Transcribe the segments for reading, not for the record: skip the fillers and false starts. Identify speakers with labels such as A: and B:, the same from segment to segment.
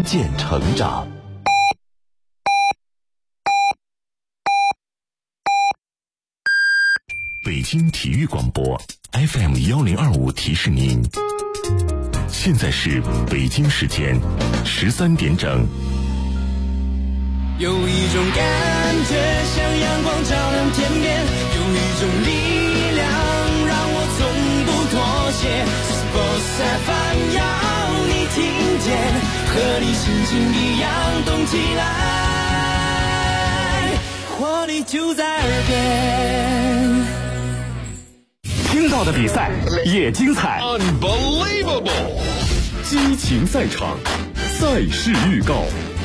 A: 渐成长。北京体育广播 FM1025 提示您，现在是北京时间13点整。
B: 有一种感觉像阳光照亮天边，有一种力量让我从不妥协。Sports FM 要你听见，和你心情一样动起来，活力就在耳边。
C: 听到的比赛也精彩
D: ，Unbelievable！
C: 激情赛场，赛事预告。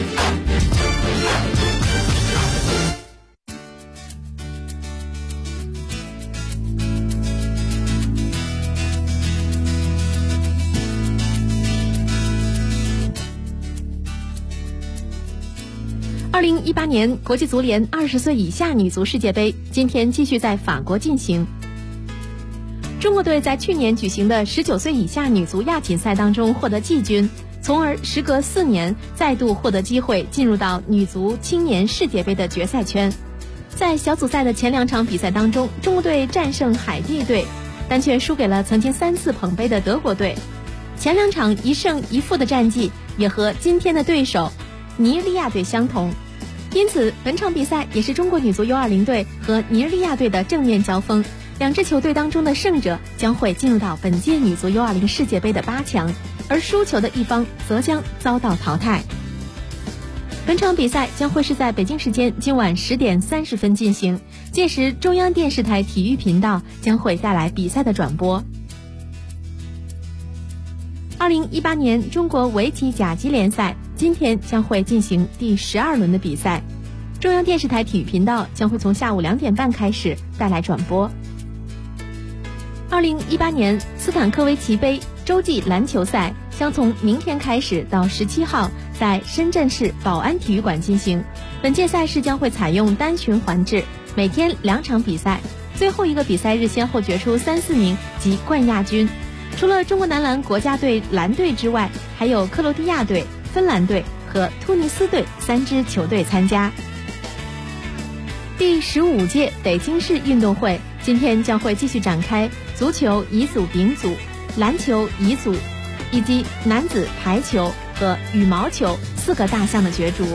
E: 2018年国际足联20岁以下女足世界杯今天继续在法国进行。中国队在去年举行的19岁以下女足亚锦赛当中获得季军，从而时隔4年再度获得机会进入到女足青年世界杯的决赛圈。在小组赛的前2场比赛当中，中国队战胜海地队，但却输给了曾经3次捧杯的德国队。前2场1胜1负的战绩也和今天的对手尼日利亚队相同，因此本场比赛也是中国女足 U20 队和尼日利亚队的正面交锋。2支球队当中的胜者将会进入到本届女足 U20 世界杯的8强，而输球的一方则将遭到淘汰。本场比赛将会是在北京时间今晚10点30分进行，届时中央电视台体育频道将会带来比赛的转播。2018年中国围棋甲级联赛今天将会进行第12轮的比赛，中央电视台体育频道将会从下午2点半开始带来转播。2018年斯坦科维奇杯洲际篮球赛将从明天开始到17号在深圳市宝安体育馆进行。本届赛事将会采用单循环制，每天2场比赛，最后一个比赛日先后决出3、4名及冠亚军。除了中国男篮国家队篮队之外，还有克罗地亚队、芬兰队和突尼斯队3支球队参加。第15届北京市运动会今天将会继续展开足球乙组丙组、篮球乙组以及男子排球和羽毛球4个大项的角逐。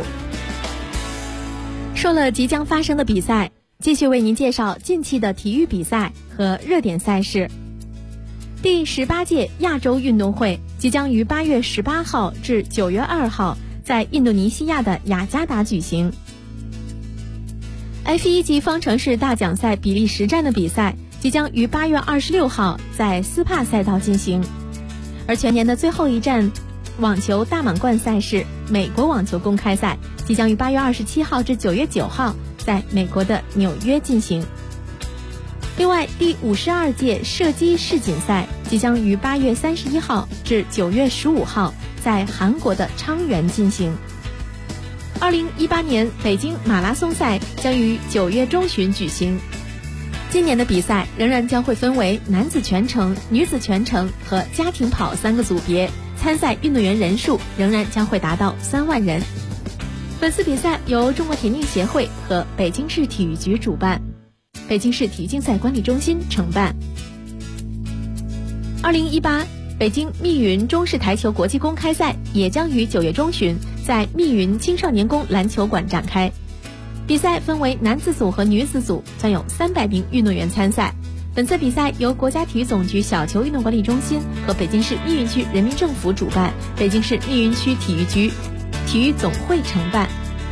E: 说了即将发生的比赛，继续为您介绍近期的体育比赛和热点赛事。第18届亚洲运动会即将于8月18号至9月2号在印度尼西亚的雅加达举行。F1级方程式大奖赛比利时站的比赛即将于8月26号在斯帕赛道进行，而全年的最后一站网球大满贯赛事美国网球公开赛即将于8月27号至9月9号在美国的纽约进行。另外，第52届射击世锦赛即将于8月31号至9月15号在韩国的昌原进行。2018年北京马拉松赛将于9月中旬举行。今年的比赛仍然将会分为男子全程、女子全程和家庭跑3个组别，参赛运动员人数仍然将会达到3万人。本次比赛由中国田径协会和北京市体育局主办，北京市体育竞赛管理中心承办。2018北京密云中式台球国际公开赛也将于9月中旬在密云青少年宫篮球馆展开。比赛分为男子组和女子组，将有300名运动员参赛。本次比赛由国家体育总局小球运动管理中心和北京市密云区人民政府主办，北京市密云区体育局体育总会承办。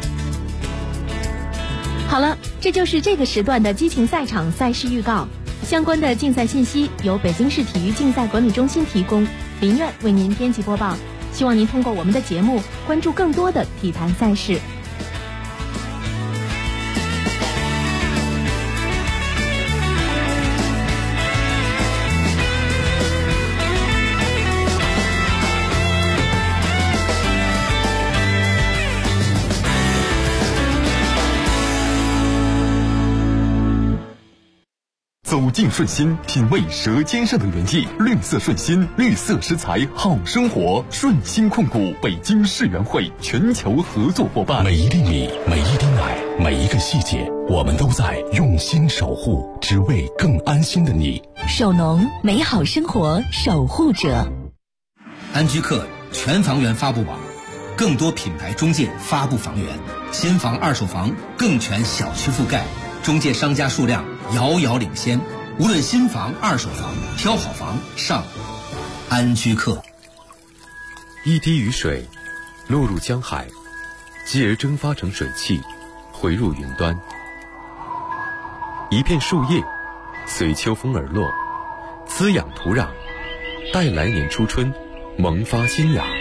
E: 好了，这就是这个时段的激情赛场赛事预告。相关的竞赛信息由北京市体育竞赛管理中心提供，林苑为您编辑播报。希望您通过我们的节目关注更多的体坛赛事。
C: 走进顺心，品味舌尖上的原意。绿色顺心，绿色食材好生活。顺心控股北京世园会全球合作伙伴。
A: 每一粒米，每一滴奶，每一个细节，我们都在用心守护，只为更安心的你。
D: 首农，美好生活守护者。
F: 安居客全房源发布网，更多品牌中介发布房源，新房二手房更全小区覆盖，中介商家数量遥遥领先。无论新房二手房，挑好房上安居客。
G: 一滴雨水落入江海，继而蒸发成水汽，回入云端。一片树叶随秋风而落，滋养土壤，待来年初春萌发新芽。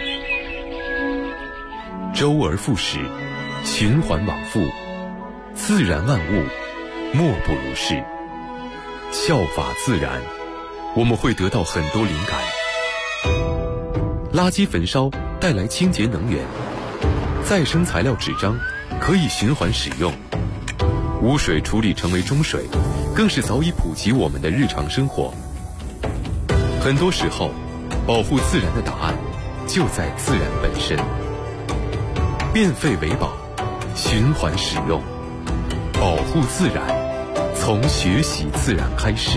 G: 周而复始，循环往复，自然万物莫不如是。效法自然，我们会得到很多灵感。垃圾焚烧带来清洁能源，再生材料纸张可以循环使用，污水处理成为中水，更是早已普及我们的日常生活。很多时候，保护自然的答案就在自然本身。变废为宝，循环使用，保护自然，从学习自然开始。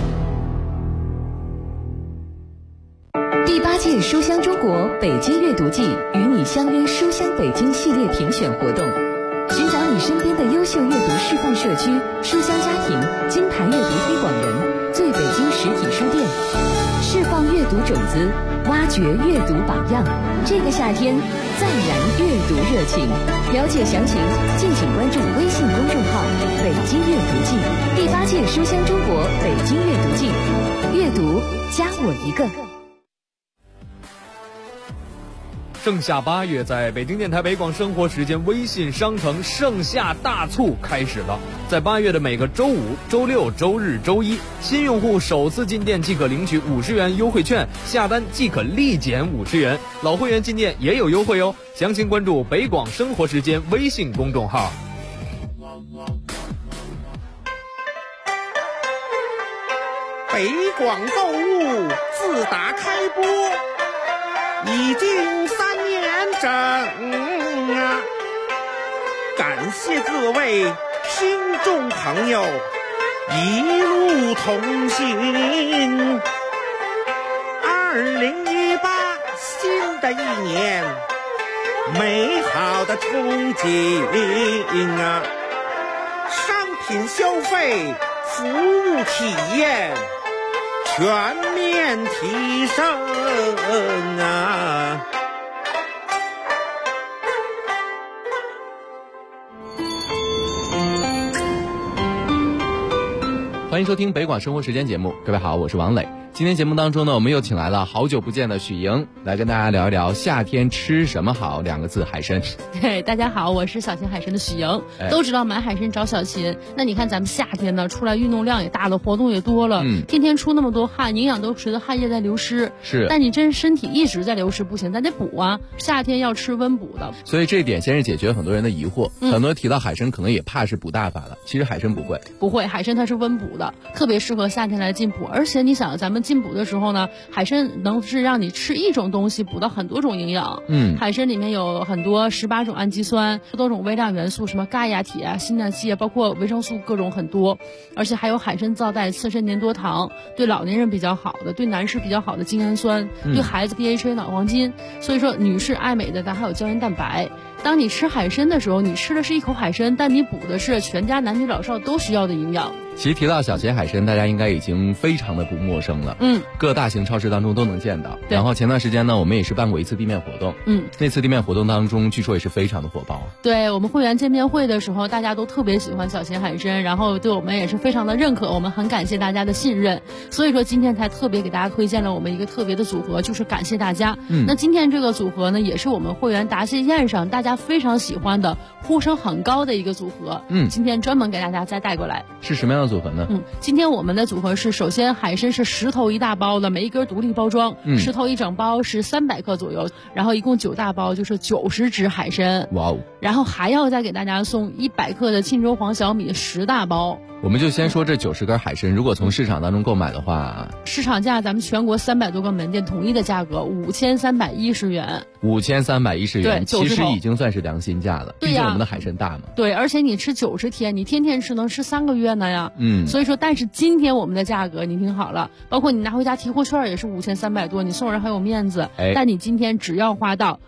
D: 第8届书香中国北京阅读季与你相约书香北京系列评选活动，寻找你身边的优秀阅读示范社区、书香家庭、金牌阅读推广人、最北京实体书店，释放阅读种子，挖掘阅读榜样。这个夏天再燃阅读热情，了解详情敬请关注微信公众号北京阅读季。第8届书香中国北京阅读季，阅读加我一个。
H: 盛夏8月，在北京电台北广生活时间微信商城盛夏大促开始了。在8月的每个周五、周六、周日、周一，新用户首次进店即可领取50元优惠券，下单即可立减50元。老会员进店也有优惠哦。详情关注北广生活时间微信公众号。
I: 北广购物自打开播已经3年整啊！感谢各位听众朋友一路同行。2018新的一年，美好的憧憬啊！商品消费、服务体验全面提升啊！
J: 欢迎收听北广生活时间节目，各位好，我是王磊。今天节目当中呢，我们又请来了好久不见的许莹，来跟大家聊一聊夏天吃什么好2个字，海参。
K: 对，大家好，我是小秦海参的许莹。都知道买海参找小秦，那你看咱们夏天呢，出来运动量也大了，活动也多了，天天出那么多汗，营养都随着汗液在流失。
J: 是，
K: 但你真身体一直在流失不行，咱得补啊。夏天要吃温补的，
J: 所以这一点先是解决很多人的疑惑。很多人提到海参，可能也怕是补大发了，其实海参不会，
K: 海参它是温补的，特别适合夏天来进补。而且你想，咱们进补的时候呢，海参能是让你吃一种东西补到很多种营养。海参里面有很多18种氨基酸，多种微量元素，什么钙呀、铁啊、锌呐、硒啊，包括维生素各种很多。而且还有海参皂带次肾粘多糖，对老年人比较好的，对男士比较好的精氨酸，对孩子 DHA 脑黄金。所以说女士爱美的，咱还有胶原蛋白。当你吃海参的时候，你吃的是一口海参，但你补的是全家男女老少都需要的营养。
J: 其实提到小秦海参，大家应该已经非常的不陌生了。各大型超市当中都能见到。然后前段时间呢，我们也是办过一次地面活动。那次地面活动当中，据说也是非常的火爆。
K: 对，我们会员见面会的时候，大家都特别喜欢小秦海参，然后对我们也是非常的认可，我们很感谢大家的信任。所以说今天才特别给大家推荐了我们一个特别的组合，就是感谢大家。那今天这个组合呢，也是我们会员答谢宴上大家非常喜欢的、呼声很高的一个组合。今天专门给大家再带过来。
J: 是什么样的组合呢？
K: 今天我们的组合是，首先海参是10头1大包的，每一根独立包装，10头1整包是300克左右，然后一共9大包就是90只海参。
J: 哇哦！
K: 然后还要再给大家送100克的沁州黄小米10大包。
J: 我们就先说这90根海参，如果从市场当中购买的话，
K: 市场价咱们全国300多个门店统一的价格5310元。
J: 5310元，
K: 对，
J: 其实已经算是良心价了。
K: 对呀，
J: 毕竟我们的海参大嘛。
K: 对，而且你吃90天，你天天吃能吃3个月呢呀。所以说，但是今天我们的价格你听好了，包括你拿回家提货券也是5300多，你送人很有面子。但你今天只要花到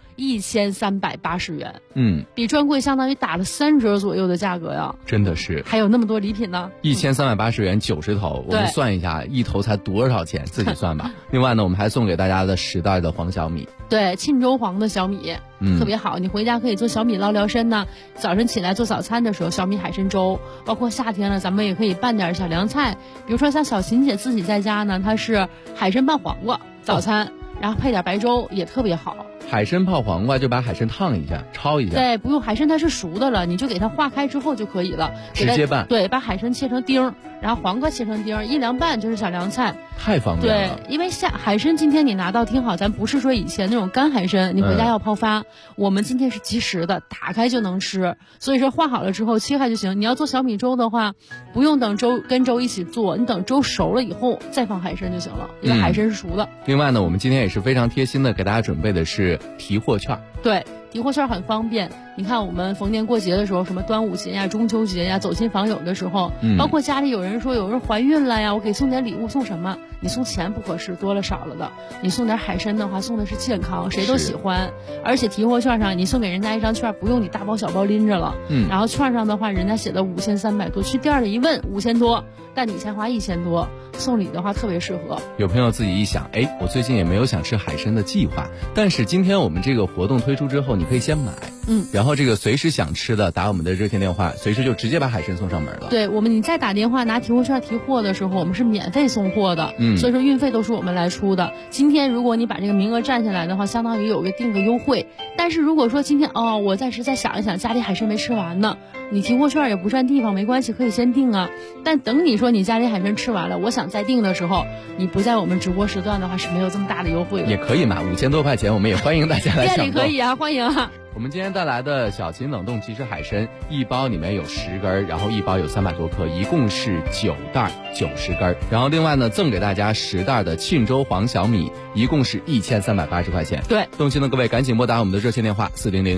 K: 1380元，比专柜相当于打了3折左右的价格呀。
J: 真的是，
K: 还有那么多礼品呢。
J: 1380元90头，我们算一下，一头才多少钱？自己算吧。另外呢，我们还送给大家的10袋的黄小米。
K: 对，沁州黄的小米，特别好，你回家可以做小米捞辽参呢。早晨起来做早餐的时候，小米海参粥，包括夏天了，咱们也可以拌点小凉菜，比如说像小琴姐自己在家呢，她是海参拌黄瓜早餐，然后配点白粥也特别好。
J: 海参泡黄瓜就把海参烫一下，焯一下。
K: 对，不用，海参它是熟的了，你就给它化开之后就可以了，
J: 直接拌。
K: 对，把海参切成丁，然后黄瓜切成丁，一凉拌就是小凉菜。
J: 太方便了。
K: 对，因为海参今天你拿到听好，咱不是说以前那种干海参，你回家要泡发，我们今天是即食的，打开就能吃。所以说化好了之后切开就行。你要做小米粥的话，不用等粥跟粥一起做，你等粥熟了以后再放海参就行了，因为海参是熟的。
J: 另外呢，我们今天也是非常贴心的给大家准备的是提货券。
K: 对，提货券很方便。你看我们逢年过节的时候，什么端午节呀、中秋节呀，走亲访友的时候，包括家里有人说有人怀孕了呀，我给送点礼物，送什么？你送钱不合适，多了少了的。你送点海参的话，送的是健康，谁都喜欢。而且提货券上你送给人家一张券，不用你大包小包拎着了。然后券上的话，人家写的5300多，去店里一问5000多，但你才花1000多，送礼的话特别适合。
J: 有朋友自己一想，我最近也没有想吃海参的计划，但是今天我们这个活动推出之后，你可以先买，然后这个随时想吃的打我们的热线电话，随时就直接把海参送上门了。
K: 对，你再打电话拿提货券提货的时候，我们是免费送货的，所以说运费都是我们来出的。今天如果你把这个名额占下来的话，相当于有个定个优惠。但是如果说今天我暂时再想一想，家里海参没吃完呢，你提货券也不占地方，没关系，可以先订啊。但等你说你家里海参吃完了，我想再订的时候，你不在我们直播时段的话，是没有这么大的优惠的。
J: 也可以嘛，5000多块钱，我们也欢迎大家来抢购。
K: 店里可以啊，欢迎啊。
J: 我们今天带来的小秦冷冻即食海参，一包里面有10根，然后一包有300多克，一共是9袋90根。然后另外呢，赠给大家10袋的沁州黄小米，一共是1380块钱。
K: 对，
J: 动心的各位赶紧拨打我们的热线电话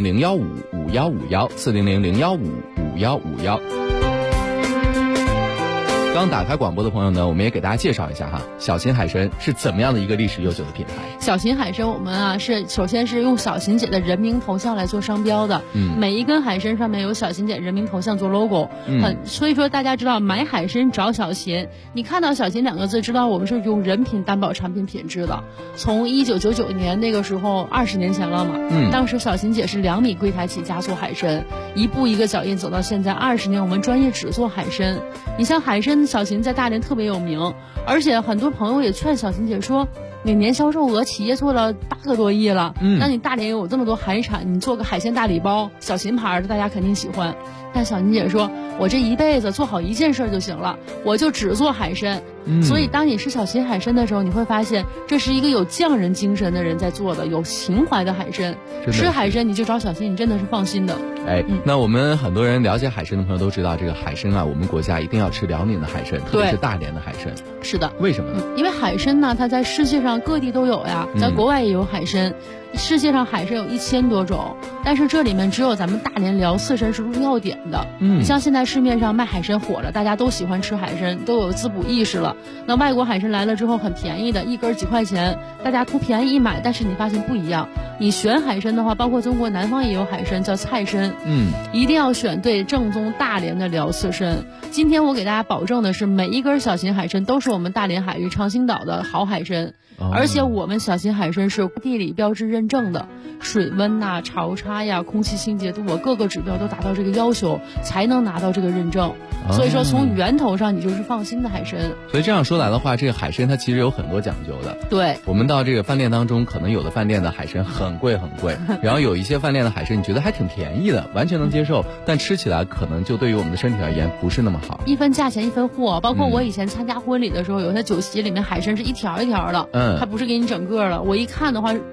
J: 400-015-5151，400-015-5151。刚打开广播的朋友呢，我们也给大家介绍一下哈，小秦海参是怎么样的一个历史悠久的品牌。
K: 小秦海参我们是首先是用小秦姐的人名头像来做商标的，每一根海参上面有小秦姐人名头像做 logo，所以说大家知道买海参找小秦，你看到小秦2个字，知道我们是用人品担保产品品质的。从1999年那个时候20年前了嘛，当时小秦姐是2米柜台起家做海参，一步一个脚印走到现在20年，我们专业只做海参。你像海参小秦在大连特别有名，而且很多朋友也劝小秦姐说，你年销售额企业做了8个多亿了，那你大连有这么多海产，你做个海鲜大礼包，小秦牌的大家肯定喜欢。但小秦姐说，我这一辈子做好一件事就行了，我就只做海参。所以当你吃小秦海参的时候，你会发现这是一个有匠人精神的人在做的，有情怀的海参。吃海参你就找小秦，你真的是放心的。
J: 那我们很多人了解海参的朋友都知道，这个海参我们国家一定要吃辽宁的海参，特别是大连的海参。
K: 是的。
J: 为什么呢？
K: 因为海参呢，它在世界上各地都有呀，在国外也有海参。世界上海参有1000多种，但是这里面只有咱们大连辽四参是入药典的。你像现在市面上卖海参火了，大家都喜欢吃海参，都有滋补意识了。那外国海参来了之后很便宜的，一根几块钱，大家图便宜一买，但是你发现不一样。你选海参的话，包括中国南方也有海参叫菜参，一定要选对正宗大连的辽四参。今天我给大家保证的是，每一根小秦海参都是我们大连海域长兴岛的好海参。而且我们小秦海参是地理标志认证的，水温呐、潮差呀、空气清洁度，各个指标都达到这个要求，才能拿到这个认证。所以说从源头上你就是放心的海参。
J: 所以这样说来的话，这个海参它其实有很多讲究的。
K: 对，
J: 我们到这个饭店当中，可能有的饭店的海参很贵很贵，然后有一些饭店的海参你觉得还挺便宜的，完全能接受，但吃起来可能就对于我们的身体而言不是那么好。
K: 一分价钱一分货，包括我以前参加婚礼的时候，有些酒席里面海参是一条一条的，它不是给你整个了。我一看的话，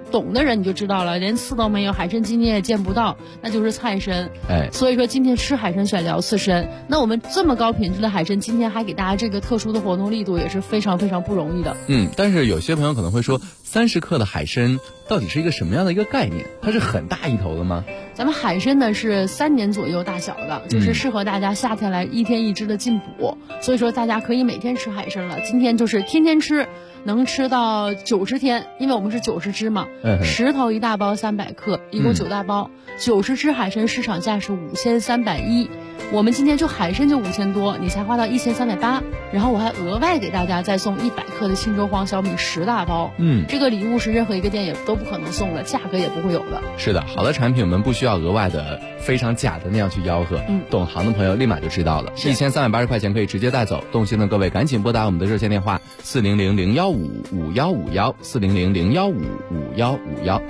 K: 懂的人你就知道了，连刺都没有，海参今天也见不到，那就是菜参。所以说今天吃海参选聊刺身。那我们这么高品质的海参，今天还给大家这个特殊的活动力度，也是非常非常不容易的。
J: 但是有些朋友可能会说，30克的海参到底是一个什么样的一个概念？它是很大一头的吗？
K: 咱们海参呢是3年左右大小的，就是适合大家夏天来1天1只的进补，所以说大家可以每天吃海参了。今天就是天天吃，能吃到90天，因为我们是90只嘛，10头1大包300克，一共9大包，90只海参市场价是5310，我们今天就海参就5000多，你才花到1380，然后我还额外给大家再送100克的岘州黄小米10大包，这个礼物是任何一个店也都不可能送的，价格也不会有的。
J: 是的，好的产品我们不需要额外的非常假的那样去吆喝，懂行的朋友立马就知道了，1380块钱可以直接带走，动心的各位赶紧拨打我们的热线电话400-015-5151，400-015-5151。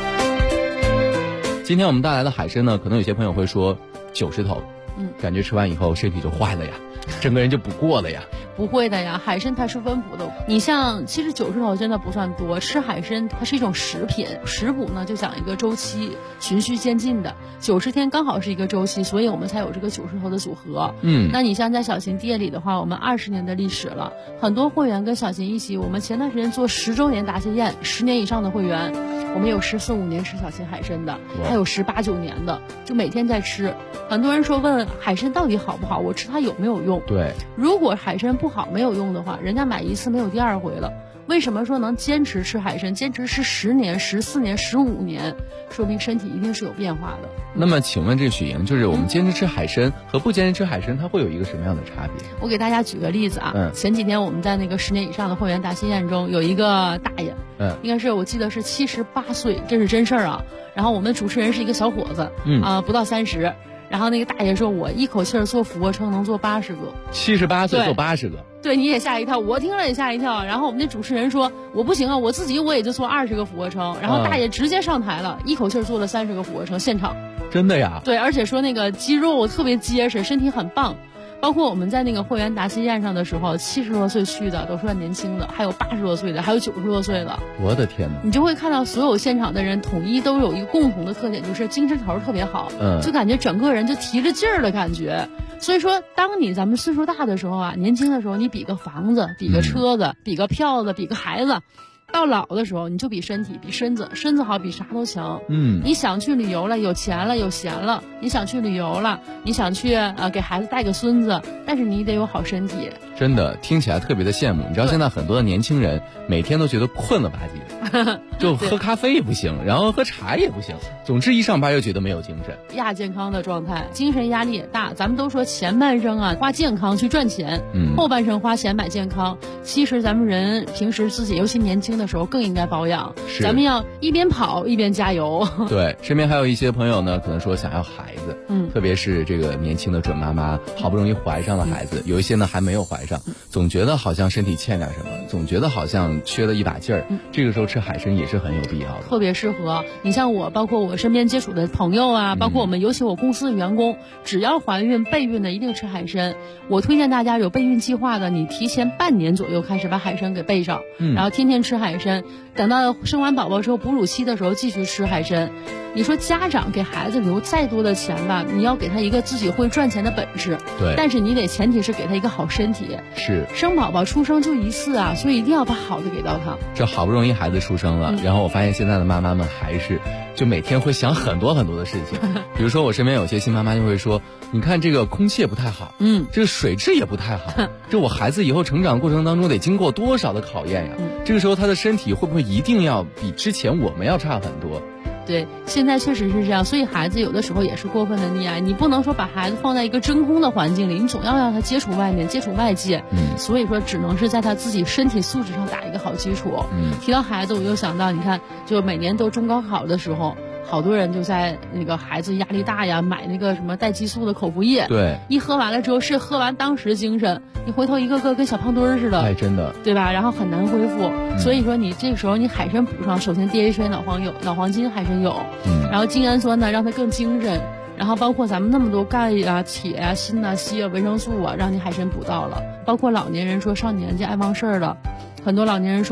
J: 今天我们带来的海参呢，可能有些朋友会说90头，感觉吃完以后身体就坏了呀，整个人就不过了呀。
K: 不会的呀，海参它是温补的。你像其实90头真的不算多，吃海参它是一种食品，食补呢就讲一个周期，循序渐进的，90天刚好是一个周期，所以我们才有这个90头的组合。那你像在小琴店里的话，我们20年的历史了，很多会员跟小琴一起，我们前段时间做10周年答谢宴，10年以上的会员，我们有14、15年吃小琴海参的，还有18、19年的，就每天在吃。很多人说问海参到底好不好，我吃它有没有用？
J: 对，
K: 如果海参不好没有用的话，人家买一次没有第二回了。为什么说能坚持吃海参，坚持吃10年、14年、15年，说明身体一定是有变化的。
J: 那么请问这许莹，就是我们坚持吃海参和不坚持吃海参，它会有一个什么样的差别？
K: 我给大家举个例子啊，前几天我们在那个10年以上的会员答谢宴中，有一个大爷，应该是我记得是78岁，这是真事儿啊。然后我们主持人是一个小伙子，不到30。然后那个大爷说，我一口气做俯卧撑能做80个
J: ，78岁做80个，
K: 对，你也吓一跳，我听了也吓一跳。然后我们那主持人说，我不行啊，我自己也就做20个俯卧撑。然后大爷直接上台了，一口气做了30个俯卧撑，现场。
J: 真的呀？
K: 对，而且说那个肌肉特别结实，身体很棒。包括我们在那个会员答谢宴上的时候，70多岁去的都算年轻的，还有80多岁的，还有90多岁的。
J: 我的天哪！
K: 你就会看到所有现场的人统一都有一个共同的特点，就是精神头特别好，就感觉整个人就提着劲儿的感觉。所以说，当咱们岁数大的时候啊，年轻的时候你比个房子，比个车子，比个票子，比个孩子。到老的时候，你就比身体，比身子好，比啥都强。你想去旅游了，有钱了，有闲了，你想去旅游了，你想去给孩子带个孙子，但是你得有好身体。
J: 真的听起来特别的羡慕。你知道现在很多的年轻人每天都觉得困了吧唧的，就喝咖啡也不行，然后喝茶也不行，总之一上班又觉得没有精神，
K: 亚健康的状态，精神压力也大。咱们都说前半生啊花健康去赚钱，后半生花钱买健康。其实咱们人平时自己尤其年轻的时候更应该保养，咱们要一边跑一边加油。
J: 对，身边还有一些朋友呢，可能说想要孩子，特别是这个年轻的准妈妈，好不容易怀上了孩子，有一些呢还没有怀上，总觉得好像身体欠点什么，总觉得好像缺了一把劲儿，这个时候吃海参也是很有必要的，
K: 特别适合。你像我，包括我身边接触的朋友啊，包括我们尤其我公司的员工，只要怀孕备孕的一定吃海参。我推荐大家有备孕计划的，你提前半年左右开始把海参给备上，然后天天吃海参，等到生完宝宝之后哺乳期的时候继续吃海参。你说家长给孩子留再多的钱吧，你要给他一个自己会赚钱的本事，
J: 对，
K: 但是你得前提是给他一个好身体。
J: 是，
K: 生宝宝出生就一次啊，所以一定要把好的给到他。
J: 这好不容易孩子出生了，然后我发现现在的妈妈们还是就每天会想很多很多的事情。比如说我身边有些新妈妈就会说，你看这个空气也不太好，这个水质也不太好，这我孩子以后成长过程当中得经过多少的考验呀，这个时候他的身体会不会一定要比之前我们要差很多？
K: 对，现在确实是这样，所以孩子有的时候也是过分的溺爱，你不能说把孩子放在一个真空的环境里，你总要让他接触外面，接触外界，所以说只能是在他自己身体素质上打一个好基础。提到孩子，我就想到，你看，就每年都中高考的时候，好多人就在那个孩子压力大呀，买那个什么带激素的口服液，
J: 对，
K: 一喝完了之后是喝完当时精神，你回头一个个跟小胖墩儿似的，
J: 哎，真的，
K: 对吧？然后很难恢复，所以说你这个时候你海参补上，首先 DHA 脑黄金海参有，然后精氨酸呢让它更精神，然后包括咱们那么多钙啊、铁啊、锌啊、硒啊、维生素啊，让你海参补到了。包括老年人说上年纪爱忘事儿了，很多老年人说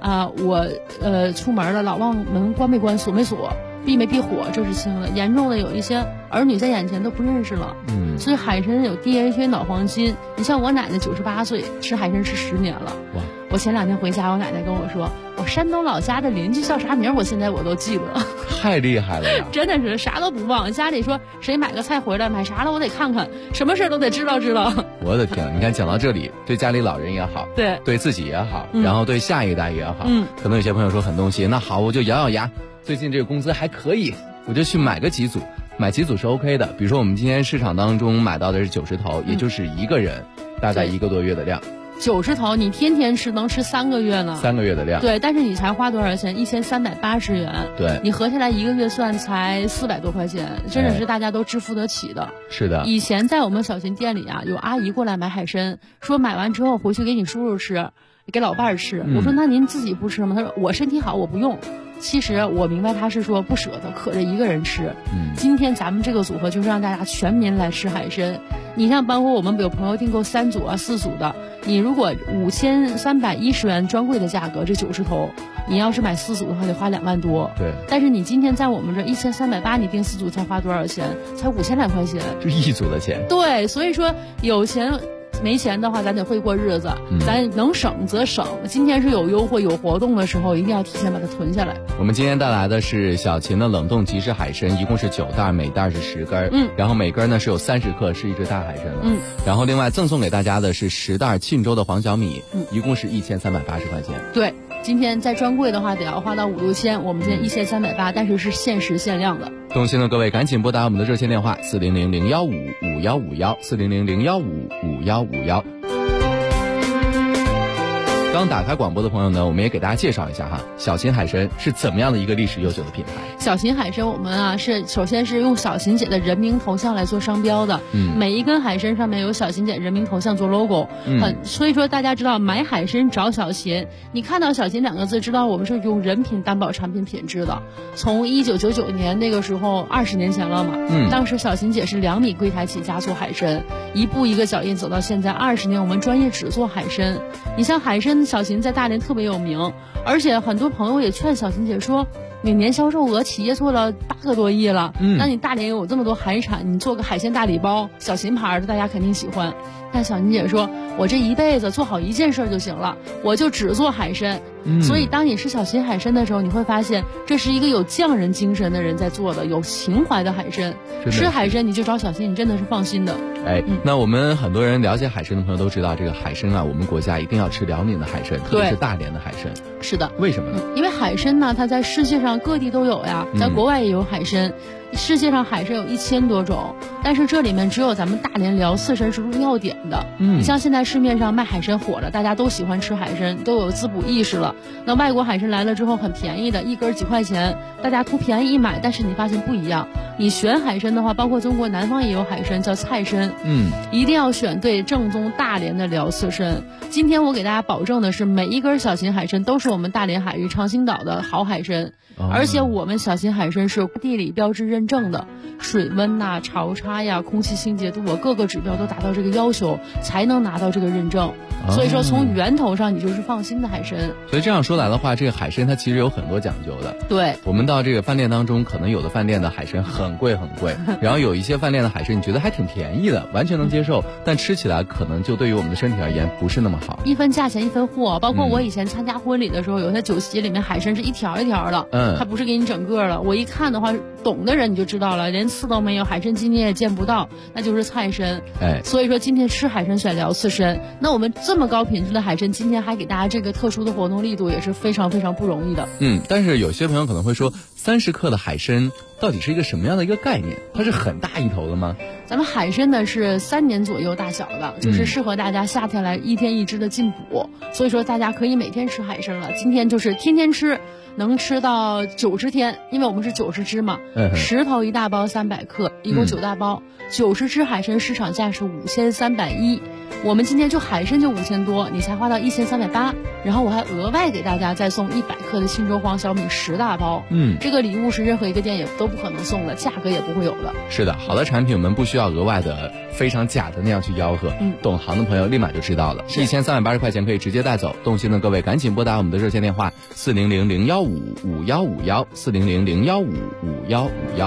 K: 我出门了，老忘门关没关，锁没锁，闭没闭火，这是轻的。严重的有一些儿女在眼前都不认识了。所以海参有 DHA 脑黄金。你像我奶奶98岁，吃海参吃10年了。哇！我前2天回家，我奶奶跟我说，我山东老家的邻居叫啥名，我现在我都记得。
J: 太厉害了呀！
K: 真的是啥都不忘。家里说谁买个菜回来，买啥了我得看看，什么事都得知道。
J: 我的天，你看讲到这里，对家里老人也好，对自己也好，然后对下一代也好，可能有些朋友说很动心，那好，我就咬咬牙，最近这个工资还可以，我就去买个几组。买几组是 OK 的，比如说我们今天市场当中买到的是90头，也就是一个人大概1个多月的量。
K: 90头你天天吃能吃3个月呢，3
J: 个月的量。
K: 对，但是你才花多少钱？1380元。
J: 对，
K: 你合下来1个月算才400多块钱，真的是大家都支付得起的。
J: 是的。
K: 以前在我们小秦店里啊，有阿姨过来买海参，说买完之后回去给你叔叔吃，给老伴儿吃。我说那您自己不吃吗？他说我身体好，我不用。其实我明白他是说不舍得，可着一个人吃。今天咱们这个组合就是让大家全民来吃海参。你像包括我们有朋友订购3组啊、4组的，你如果5310元专柜的价格，这90头，你要是买4组的话得花2万多。
J: 对。
K: 但是你今天在我们这1380，你订4组才花多少钱？才5000来块钱。
J: 就1组的钱。
K: 对，所以说有钱。没钱的话，咱得会过日子，咱能省则省。今天是有优惠、有活动的时候，一定要提前把它囤下来。
J: 我们今天带来的是小秦的冷冻即食海参，一共是9袋，每袋是10根，然后每根呢是有30克，是一只大海参了。然后另外赠送给大家的是10袋沁州的黄小米，一共是1380块钱。
K: 对，今天在专柜的话得要花到5、6千，我们今天1380，但是是限时限量的。
J: 动心的各位赶紧拨打我们的热线电话400-015-5151，400-015-5151。刚打开广播的朋友呢，我们也给大家介绍一下哈，小秦海参是怎么样的一个历史悠久的品牌。
K: 小秦海参我们啊是首先是用小秦姐的人名头像来做商标的，每一根海参上面有小秦姐人名头像做 logo，所以说大家知道买海参找小秦，你看到小秦2个字，知道我们是用人品担保产品品质的。从1999年那个时候20年前了嘛，当时小秦姐是2米柜台起家做海参，一步一个脚印走到现在20年，我们专业只做海参。你像海参小秦在大连特别有名，而且很多朋友也劝小秦姐说，你年销售额企业做了8个多亿了，那你大连有这么多海产，你做个海鲜大礼包，小秦牌的大家肯定喜欢。但小秦姐说，我这一辈子做好一件事就行了，我就只做海参。所以当你吃小秦海参的时候，你会发现这是一个有匠人精神的人在做的，有情怀的海参。吃海参你就找小秦，你真的是放心的。
J: 那我们很多人了解海参的朋友都知道，这个海参啊，我们国家一定要吃辽宁的海参，特别是大连的海参。
K: 是的。
J: 为什么呢？
K: 因为海参呢，它在世界上各地都有呀，在国外也有海参。世界上海参有1000多种，但是这里面只有咱们大连辽四参是入药典的。你像现在市面上卖海参火了，大家都喜欢吃海参，都有滋补意识了。那外国海参来了之后很便宜的，一根几块钱，大家图便宜一买，但是你发现不一样。你选海参的话，包括中国南方也有海参叫菜参，一定要选对正宗大连的辽四参。今天我给大家保证的是，每一根小秦海参都是我们大连海域长兴岛的好海参，而且我们小秦海参是地理标志认证的，水温呐、潮差呀、空气清洁度啊，各个指标都达到这个要求，才能拿到这个认证。所以说从源头上你就是放心的海参。
J: 所以这样说来的话，这个海参它其实有很多讲究的。
K: 对，
J: 我们到这个饭店当中，可能有的饭店的海参很贵很贵，然后有一些饭店的海参你觉得还挺便宜的，完全能接受，但吃起来可能就对于我们的身体而言不是那么好。
K: 一分价钱一分货，包括我以前参加婚礼的时候，有些酒席里面海参是一条一条的，它不是给你整个的。我一看的话，懂的人你就知道了，连刺都没有，海参筋你也见不到，那就是菜参。所以说今天吃海参选辽刺参，那我们这么高品质的海参，今天还给大家这个特殊的活动力度，也是非常非常不容易的。
J: 但是有些朋友可能会说，30克的海参到底是一个什么样的一个概念？它是很大一头的吗？
K: 咱们海参呢是3年左右大小的，就是适合大家夏天来1天1只的进补，所以说大家可以每天吃海参了。今天就是天天吃，能吃到90天，因为我们是90只嘛，10头1大包300克，一共9大包，90只海参市场价是5310，我们今天就海参就5000多，你才花到1380，然后我还额外给大家再送100克的岁州黄小米10大包，这个礼物是任何一个店也都不可能送的，价格也不会有的。
J: 是的，好的产品我们不需需要额外的非常假的那样去吆喝。懂行的朋友立马就知道了，1380块钱可以直接带走。动心的各位赶紧拨打我们的热线电话400-015-5151，400-015-5151。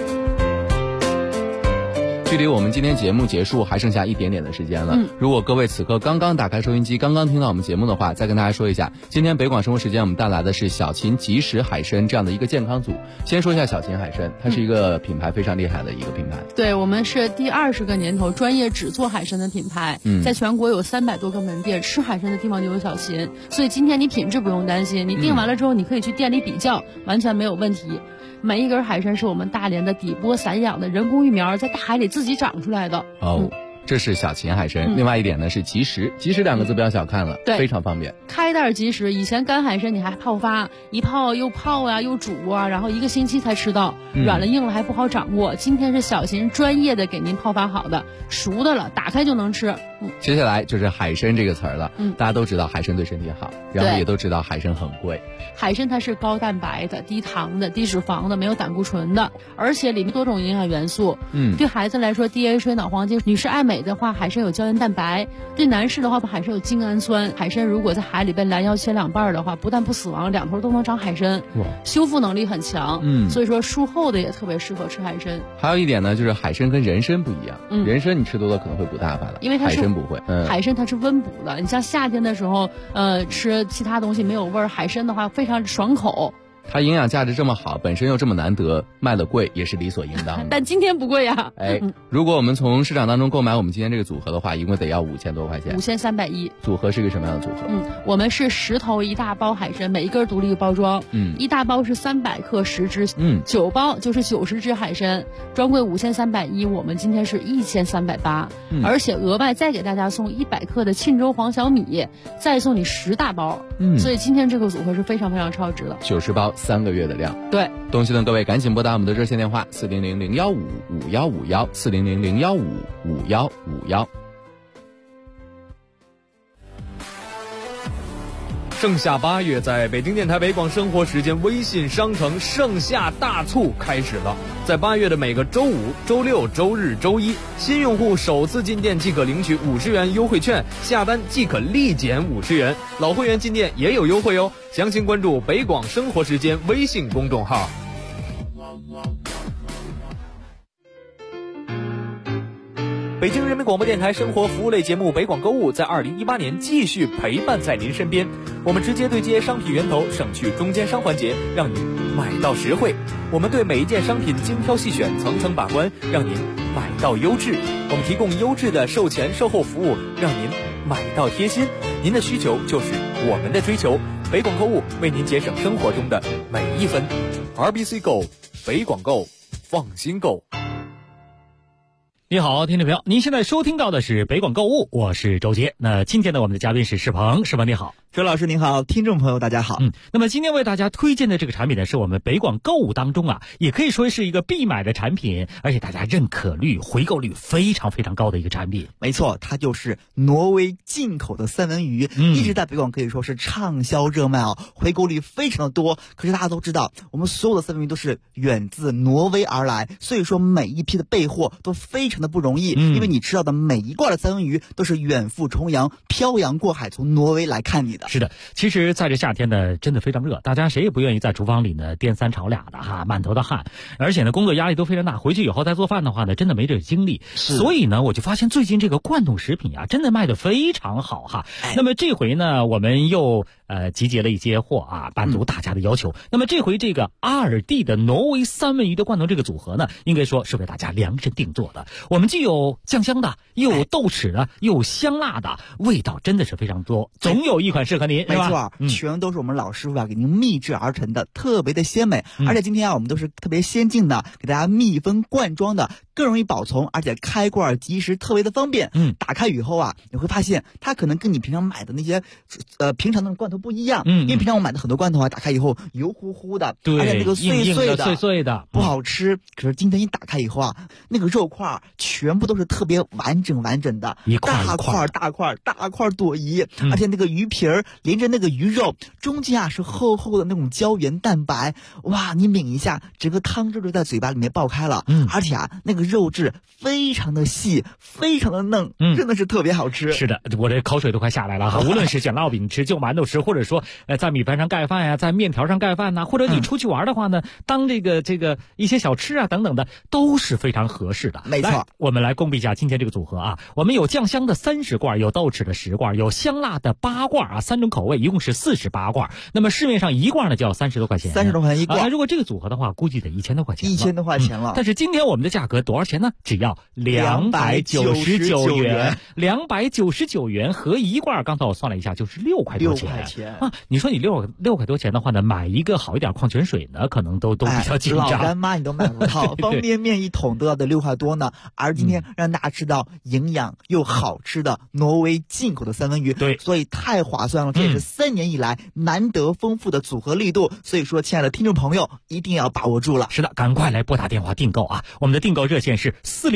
J: 距离我们今天节目结束还剩下一点点的时间了。如果各位此刻刚刚打开收音机，刚刚听到我们节目的话，再跟大家说一下，今天北广生活时间我们带来的是小秦即食海参这样的一个健康组。先说一下小秦海参，它是一个品牌非常厉害的一个品牌。
K: 对，我们是第20个年头专业只做海参的品牌，在全国有300多个门店，吃海参的地方就有小秦，所以今天你品质不用担心，你订完了之后你可以去店里比较，完全没有问题。每一根海参是我们大连的底波散养的人工育苗，在大海里自己长出来的。
J: 这是小秦海参。另外一点呢是即食，即食2个字不要小看了，非常方便。
K: 开袋即食，以前干海参你还泡发，一泡又泡啊又煮啊，然后1个星期才吃到，软了硬了还不好掌握。今天是小秦专业的给您泡发好的，熟的了，打开就能吃。
J: 接下来就是海参这个词儿了。大家都知道海参对身体好，然后也都知道海参很贵。
K: 海参它是高蛋白的、低糖的、低脂肪的，没有胆固醇的，而且里面多种营养元素。对孩子来说 DHA 脑黄金，女士爱美的话，海参有胶原蛋白；对男士的话，海参有精氨酸。海参如果在海里被拦腰切2半的话，不但不死亡，2头都能长海参，修复能力很强。所以说术后的也特别适合吃海参。
J: 还有一点呢，就是海参跟人参不一样。人参你吃多了可能会补大发的，
K: 因为它是
J: 海参不会。
K: 海参它是温补的，你像夏天的时候，吃其他东西没有味儿，海参的话非常爽口。
J: 它营养价值这么好，本身又这么难得，卖的贵也是理所应当的。
K: 但今天不贵呀。
J: 如果我们从市场当中购买我们今天这个组合的话，一共得要5000多块钱。
K: 5310。
J: 组合是一个什么样的组合？
K: 我们是10头1大包海参，每一根独立包装。1大包是300克10只，9包就是90只海参，专柜5310，我们今天是1380，而且额外再给大家送100克的沁州黄小米，再送你10大包。所以今天这个组合是非常非常超值的。
J: 90包3个月的量。
K: 对，
J: 动心的各位赶紧拨打我们的热线电话400-015-5151，400-015-5151。
H: 盛夏8月，在北京电台北广生活时间微信商城盛夏大促开始了。在8月的每个周5、周6、周日、周一，新用户首次进店即可领取50元优惠券，下单即可立减50元。老会员进店也有优惠哦，详情关注北广生活时间微信公众号。北京人民广播电台生活服务类节目《北广购物》在2018年继续陪伴在您身边。我们直接对接商品源头，省去中间商环节，让您买到实惠。我们对每一件商品精挑细选，层层把关，让您买到优质。我们提供优质的售前售后服务，让您买到贴心。您的需求就是我们的追求。北广购物为您节省生活中的每一分。RBC Go， 北广购，放心购。
L: 你好，听众朋友，您现在收听到的是北广购物，我是周杰。那今天呢，我们的嘉宾是世鹏，世鹏你好。
M: 周老师您好，听众朋友大家好。
L: 那么今天为大家推荐的这个产品呢，是我们北广购物当中也可以说是一个必买的产品，而且大家认可率、回购率非常非常高的一个产品。
M: 没错，它就是挪威进口的三文鱼，一直在北广可以说是畅销热卖回购率非常的多。可是大家都知道，我们所有的三文鱼都是远自挪威而来，所以说每一批的备货都非常的不容易，因为你吃到的每一罐的三文鱼都是远赴重洋、漂洋过海从挪威来看你的。
L: 是的，其实在这夏天呢，真的非常热，大家谁也不愿意在厨房里呢颠3炒2的满头的汗，而且呢工作压力都非常大，回去以后再做饭的话呢，真的没这个精力。所以呢，我就发现最近这个罐头食品真的卖得非常好那么这回呢，我们又集结了一些货满足大家的要求。那么这回这个阿尔蒂的挪威三文鱼的罐头这个组合呢，应该说是为大家量身定做的。我们既有酱香的，又有豆豉的，又有香辣的，味道真的是非常多，总有一款适合您，
M: 没错，全都是我们老师傅给您秘制而成的，特别的鲜美。而且今天我们都是特别先进的，给大家密封罐装的，更容易保存，而且开罐即食，特别的方便。打开以后你会发现它可能跟你平常买的那些平常的罐头不一样。因为平常我买的很多罐头打开以后油乎乎的，而且那个碎碎的不好吃。可是今天一打开以后那个肉块全部都是特别完整的，大块朵颐，而且那个鱼皮儿连着那个鱼肉中间是厚厚的那种胶原蛋白，哇，你抿一下，整个汤汁就在嘴巴里面爆开了。而且那个肉质非常的细，非常的嫩，真的是特别好吃。
L: 是的，我这口水都快下来了哈。无论是卷烙饼吃、就馒头吃，或者说在米饭上盖饭呀，在面条上盖饭呐，或者你出去玩的话呢，当这个一些小吃啊等等的，都是非常合适的。
M: 没错，
L: 我们来公布一下今天这个组合啊。我们有酱香的30罐，有豆豉的10罐，有香辣的8罐啊，3种口味，一共是48罐。那么市面上1罐呢就要30多块钱
M: ，30多块钱1罐。
L: 如果这个组合的话，估计得1000多块钱
M: ，1000多块钱了。
L: 但是今天我们的价格多少钱呢？只要299元，299元合1罐。刚才我算了一下，就是6块多钱啊！你说你6块多钱的话呢，买一个好一点矿泉水呢，可能都比较紧张。
M: 老干妈你都买不到，方便面1桶都要得6块多呢。而今天让大家吃到营养又好吃的挪威进口的三文鱼，
L: 对，
M: 所以太划算了。这也是3年以来难得丰富的组合力度，所以说，亲爱的听众朋友，一定要把握住了。
L: 是的，赶快来拨打电话订购啊！我们的订购热线是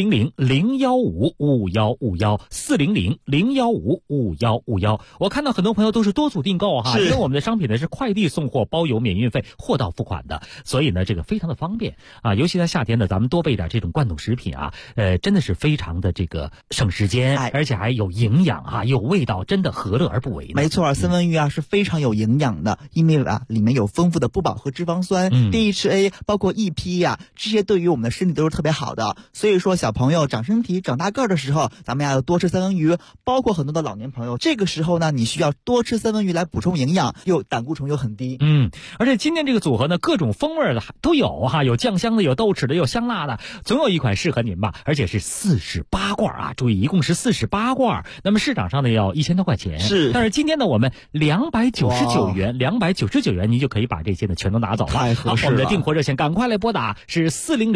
L: 400-015-5151，400-015-5151。我看到很多朋友都是多组订购哈，因为我们的商品呢是快递送货，包邮免运费，货到付款的，所以呢这个非常的方便啊。尤其在夏天呢，咱们多备点这种罐头食品啊，真的是非常的这个省时间，而且还有营养啊，有味道，真的何乐而不为呢？
M: 没错，三文鱼啊是非常有营养的，因为里面有丰富的不饱和脂肪酸、DHA， 包括 EPA 啊，这些对于我们的身体都是特别好的。所以说，小朋友长身体、长大个儿的时候，咱们要多吃三文鱼。包括很多的老年朋友，这个时候呢，你需要多吃三文鱼来补充营养，又胆固醇又很低。
L: 而且今天这个组合呢，各种风味的都有哈，有酱香的，有豆豉的，有香辣的，总有一款适合您吧。而且是48罐啊，注意，一共是48罐。那么市场上呢要1000多块钱，
M: 是。
L: 但是今天呢，我们299元，您就可以把这些呢全都拿走了。
M: 太合适了。
L: 我们的订货热线赶快来拨打，是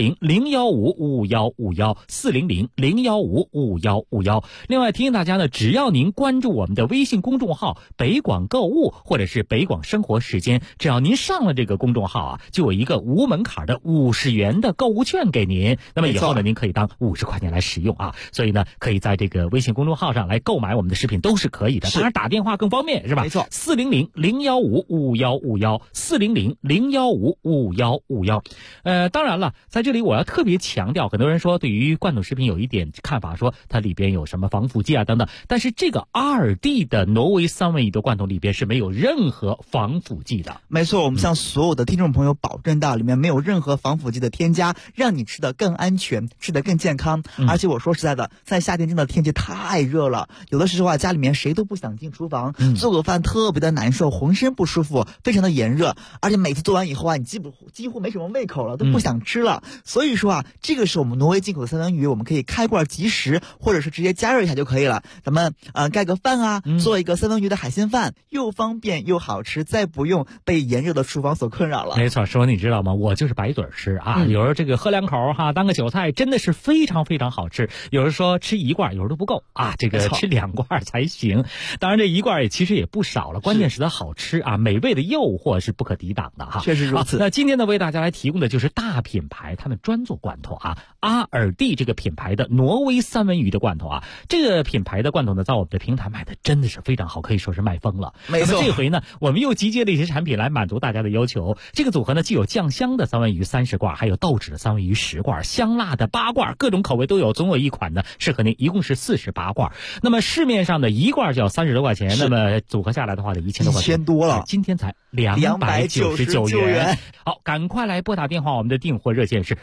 L: 400-015-5151，400-015-5151。另外提醒大家呢，只要您关注我们的微信公众号北广购物或者是北广生活时间，只要您上了这个公众号啊，就有一个无门槛的50元的购物券给您。那么以后呢，您可以当50块钱来使用啊。所以呢，可以在这个微信公众号上来购买我们的食品都是可以的。当然打电话更方便是吧？
M: 没错
L: ，400-015-5151，400-015-5151。当然了，在这里我要特别强调，很多人说对于罐头食品有一点看法，说它里边有什么防腐剂啊等等，但是这个2D 的挪威三文鱼的罐头里边是没有任何防腐剂的。
M: 没错，我们向所有的听众朋友保证到里面没有任何防腐剂的添加，让你吃得更安全，吃得更健康。而且我说实在的，在夏天真的天气太热了，有的时候啊，家里面谁都不想进厨房，做个饭特别的难受，浑身不舒服，非常的炎热，而且每次做完以后啊，你几乎没什么胃口了，都不想吃了。所以说啊，这个是我们挪威进口的三文鱼，我们可以开罐即食，或者是直接加热一下就可以了。咱们盖个饭啊，做一个三文鱼的海鲜饭，又方便又好吃，再不用被炎热的厨房所困扰了。
L: 没错，说你知道吗？我就是白嘴吃啊，有时候这个喝2口哈，当个韭菜，真的是非常非常好吃。有人说吃1罐，有时候都不够啊，这个吃2罐才行。当然这1罐其实也不少了，关键是它好吃啊，美味的诱惑是不可抵挡的哈。
M: 确实如此。
L: 那今天呢，为大家来提供的就是大品牌他们专做罐头啊，阿尔蒂这个品牌的挪威三文鱼的罐头啊，这个品牌的罐头呢，在我们的平台卖的真的是非常好，可以说是卖疯了。
M: 没错。
L: 那么这回呢，我们又集结了一些产品来满足大家的要求。这个组合呢，既有酱香的三文鱼30罐，还有豆豉的三文鱼10罐，香辣的8罐，各种口味都有，总有一款呢适合您，一共是48罐。那么市面上的1罐就要30多块钱，那么组合下来的话得1000多块钱，
M: 1000多了。
L: 今天才299元。好，赶快来拨打电话，我们的订货热线是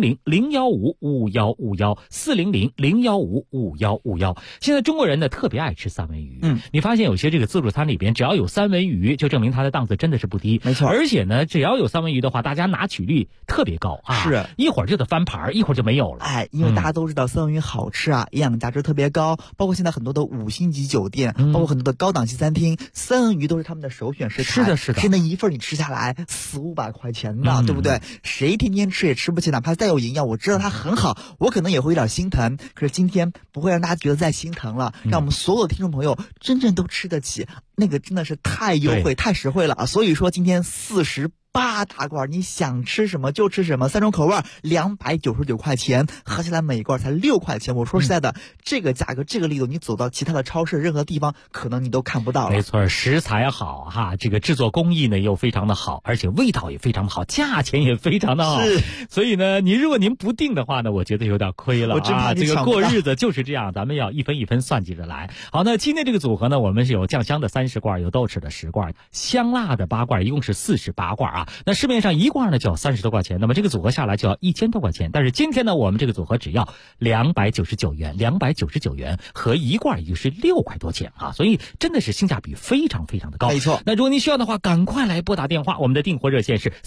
L: 400-015-5151，400-015-5151。现在中国人呢特别爱吃三文鱼，你发现有些这个自助餐里边只要有三文鱼，就证明它的档次真的是不低。
M: 没错，
L: 而且呢，只要有三文鱼的话，大家拿取率特别高啊，
M: 是
L: 一会儿就得翻盘，一会儿就没有了。
M: 因为大家都知道三文鱼好吃啊，营养价值特别高，包括现在很多的5星级酒店，包括很多的高档级餐厅，三文鱼都是他们的首选食材。
L: 是的，
M: 那一份你吃下来400-500块钱呢，对不对？谁天天吃也吃不起，哪怕再有营养，我知道它很好，我可能也会有点心疼。可是今天不会让大家觉得再心疼了，让我们所有的听众朋友真正都吃得起，那个真的是太优惠、太实惠了啊！所以说今天48 8大罐，你想吃什么就吃什么，3种口味，299块钱，合起来每一罐才6块钱。我说实在的，这个价格这个力度，你走到其他的超市任何地方，可能你都看不到了。
L: 没错，食材好哈，这个制作工艺呢又非常的好，而且味道也非常的好，价钱也非常的好。
M: 是，
L: 所以呢，如果您不定的话呢，我觉得有点亏了。
M: 我真怕你
L: 这个过日子就是这样，咱们要一分一分算计着来。好，那今天这个组合呢，我们是有酱香的30罐，有豆豉的10罐，香辣的8罐，一共是48罐啊。那市面上1罐呢就要30多块钱，那么这个组合下来就要1000多块钱。但是今天呢，我们这个组合只要299元，299元和1罐也就是6块多钱啊，所以真的是性价比非常非常的高。
M: 没错。
L: 那如果您需要的话，赶快来拨打电话，我们的订货热线是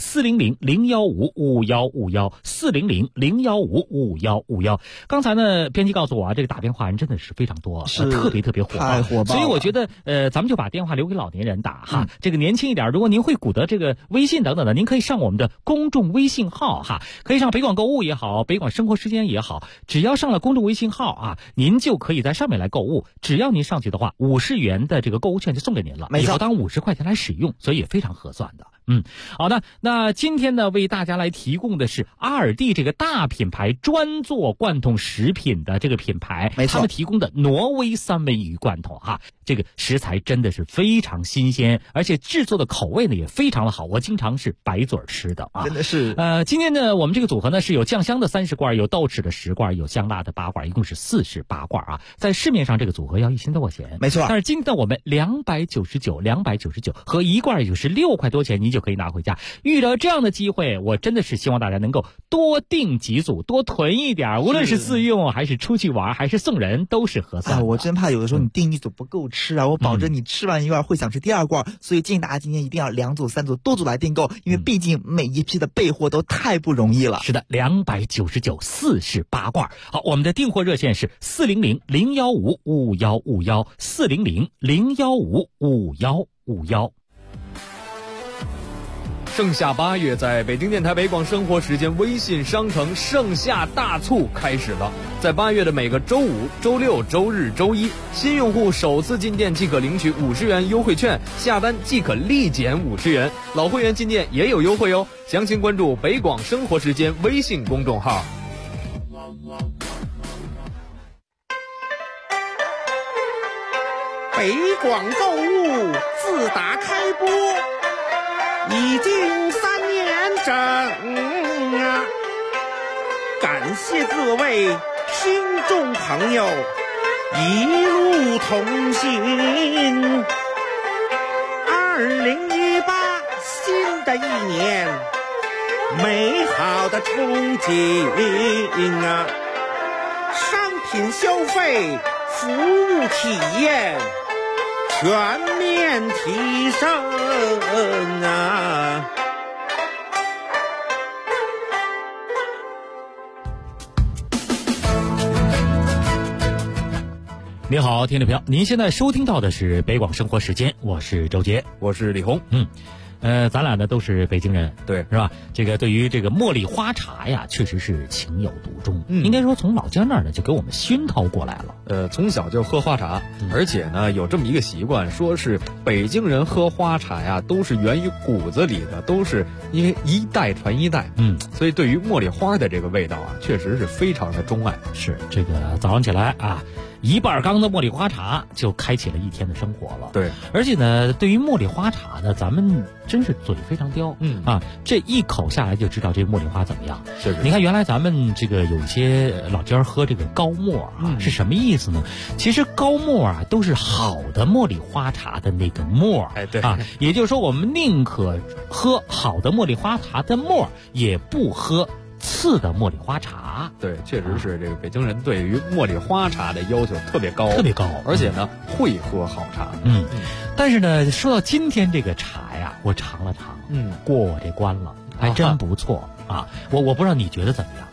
L: 400-015-5151，400-015-5151。刚才呢，编辑告诉我啊，这个打电话人真的是非常多，特别火爆，
M: 太火爆了。
L: 所以我觉得咱们就把电话留给老年人打哈，这个年轻一点，如果您会鼓捣这个微信等等的，您可以上我们的公众微信号哈，可以上北广购物也好，北广生活时间也好，只要上了公众微信号啊，您就可以在上面来购物。只要您上去的话，50元的这个购物券就送给您了，以后当50块钱来使用，所以也非常合算的。好的，那今天呢，为大家来提供的是阿尔蒂这个大品牌专做罐头食品的这个品牌，
M: 没错，
L: 他们提供的挪威3文鱼罐头哈，这个食材真的是非常新鲜，而且制作的口味呢也非常的好，我经常是白嘴吃的啊，
M: 真的是。
L: 今天呢，我们这个组合呢是有酱香的30罐，有豆豉的10罐，有香辣的8罐，一共是48罐啊。在市面上这个组合要1000多块钱，
M: 没错。
L: 但是今天我们299和1罐也就是6块多钱，您就可以拿回家。遇到这样的机会，我真的是希望大家能够多订几组，多囤一点，无论是自用还是出去玩还是送人，都是合算的。
M: 我真怕有的时候你订1组不够吃啊，我保证你吃完1罐会想吃第2罐，所以建议大家今天一定要2组、3组多组来订购，因为毕竟每一批的备货都太不容易了。
L: 是的，29948罐。好，我们的订货热线是400-015-5151，400-015-5151。
H: 盛夏8月，在北京电台北广生活时间微信商城盛夏大促开始了。在8月的每个周5、周6、周日、周一，新用户首次进店即可领取50元优惠券，下单即可立减50元。老会员进店也有优惠哦。详情关注北广生活时间微信公众号。
I: 北广购物自打开播已经3年整啊！感谢各位听众朋友一路同行。2018新的一年，美好的憧憬啊！商品消费、服务体验全面提升啊！
L: 你好，听众朋友，您现在收听到的是北广生活时间，我是周杰，
H: 我是李红。
L: 咱俩呢都是北京人，
H: 对，
L: 是吧？这个对于这个茉莉花茶呀，确实是情有独钟。应该说从老家那儿呢就给我们熏陶过来了。
H: 从小就喝花茶，而且呢有这么一个习惯，说是北京人喝花茶呀，都是源于骨子里的，都是因为一代传一代。所以对于茉莉花的这个味道啊，确实是非常的钟爱。
L: 是这个早上起来啊，1半缸的茉莉花茶就开启了一天的生活了。
H: 对，
L: 而且呢，对于茉莉花茶呢，咱们真是嘴非常刁。这一口下来就知道这个茉莉花怎么样。
H: 是，
L: 你看原来咱们这个有一些老家喝这个高沫啊，是什么意思呢？其实高沫啊都是好的茉莉花茶的那个沫。
H: 对
L: 啊，也就是说我们宁可喝好的茉莉花茶的沫，也不喝次的茉莉花茶。
H: 对，确实是这个北京人对于茉莉花茶的要求特别高，而且呢会喝好茶。
L: 但是呢，说到今天这个茶呀，我尝了尝，过我这关了，还真不错啊！我不知道你觉得怎么样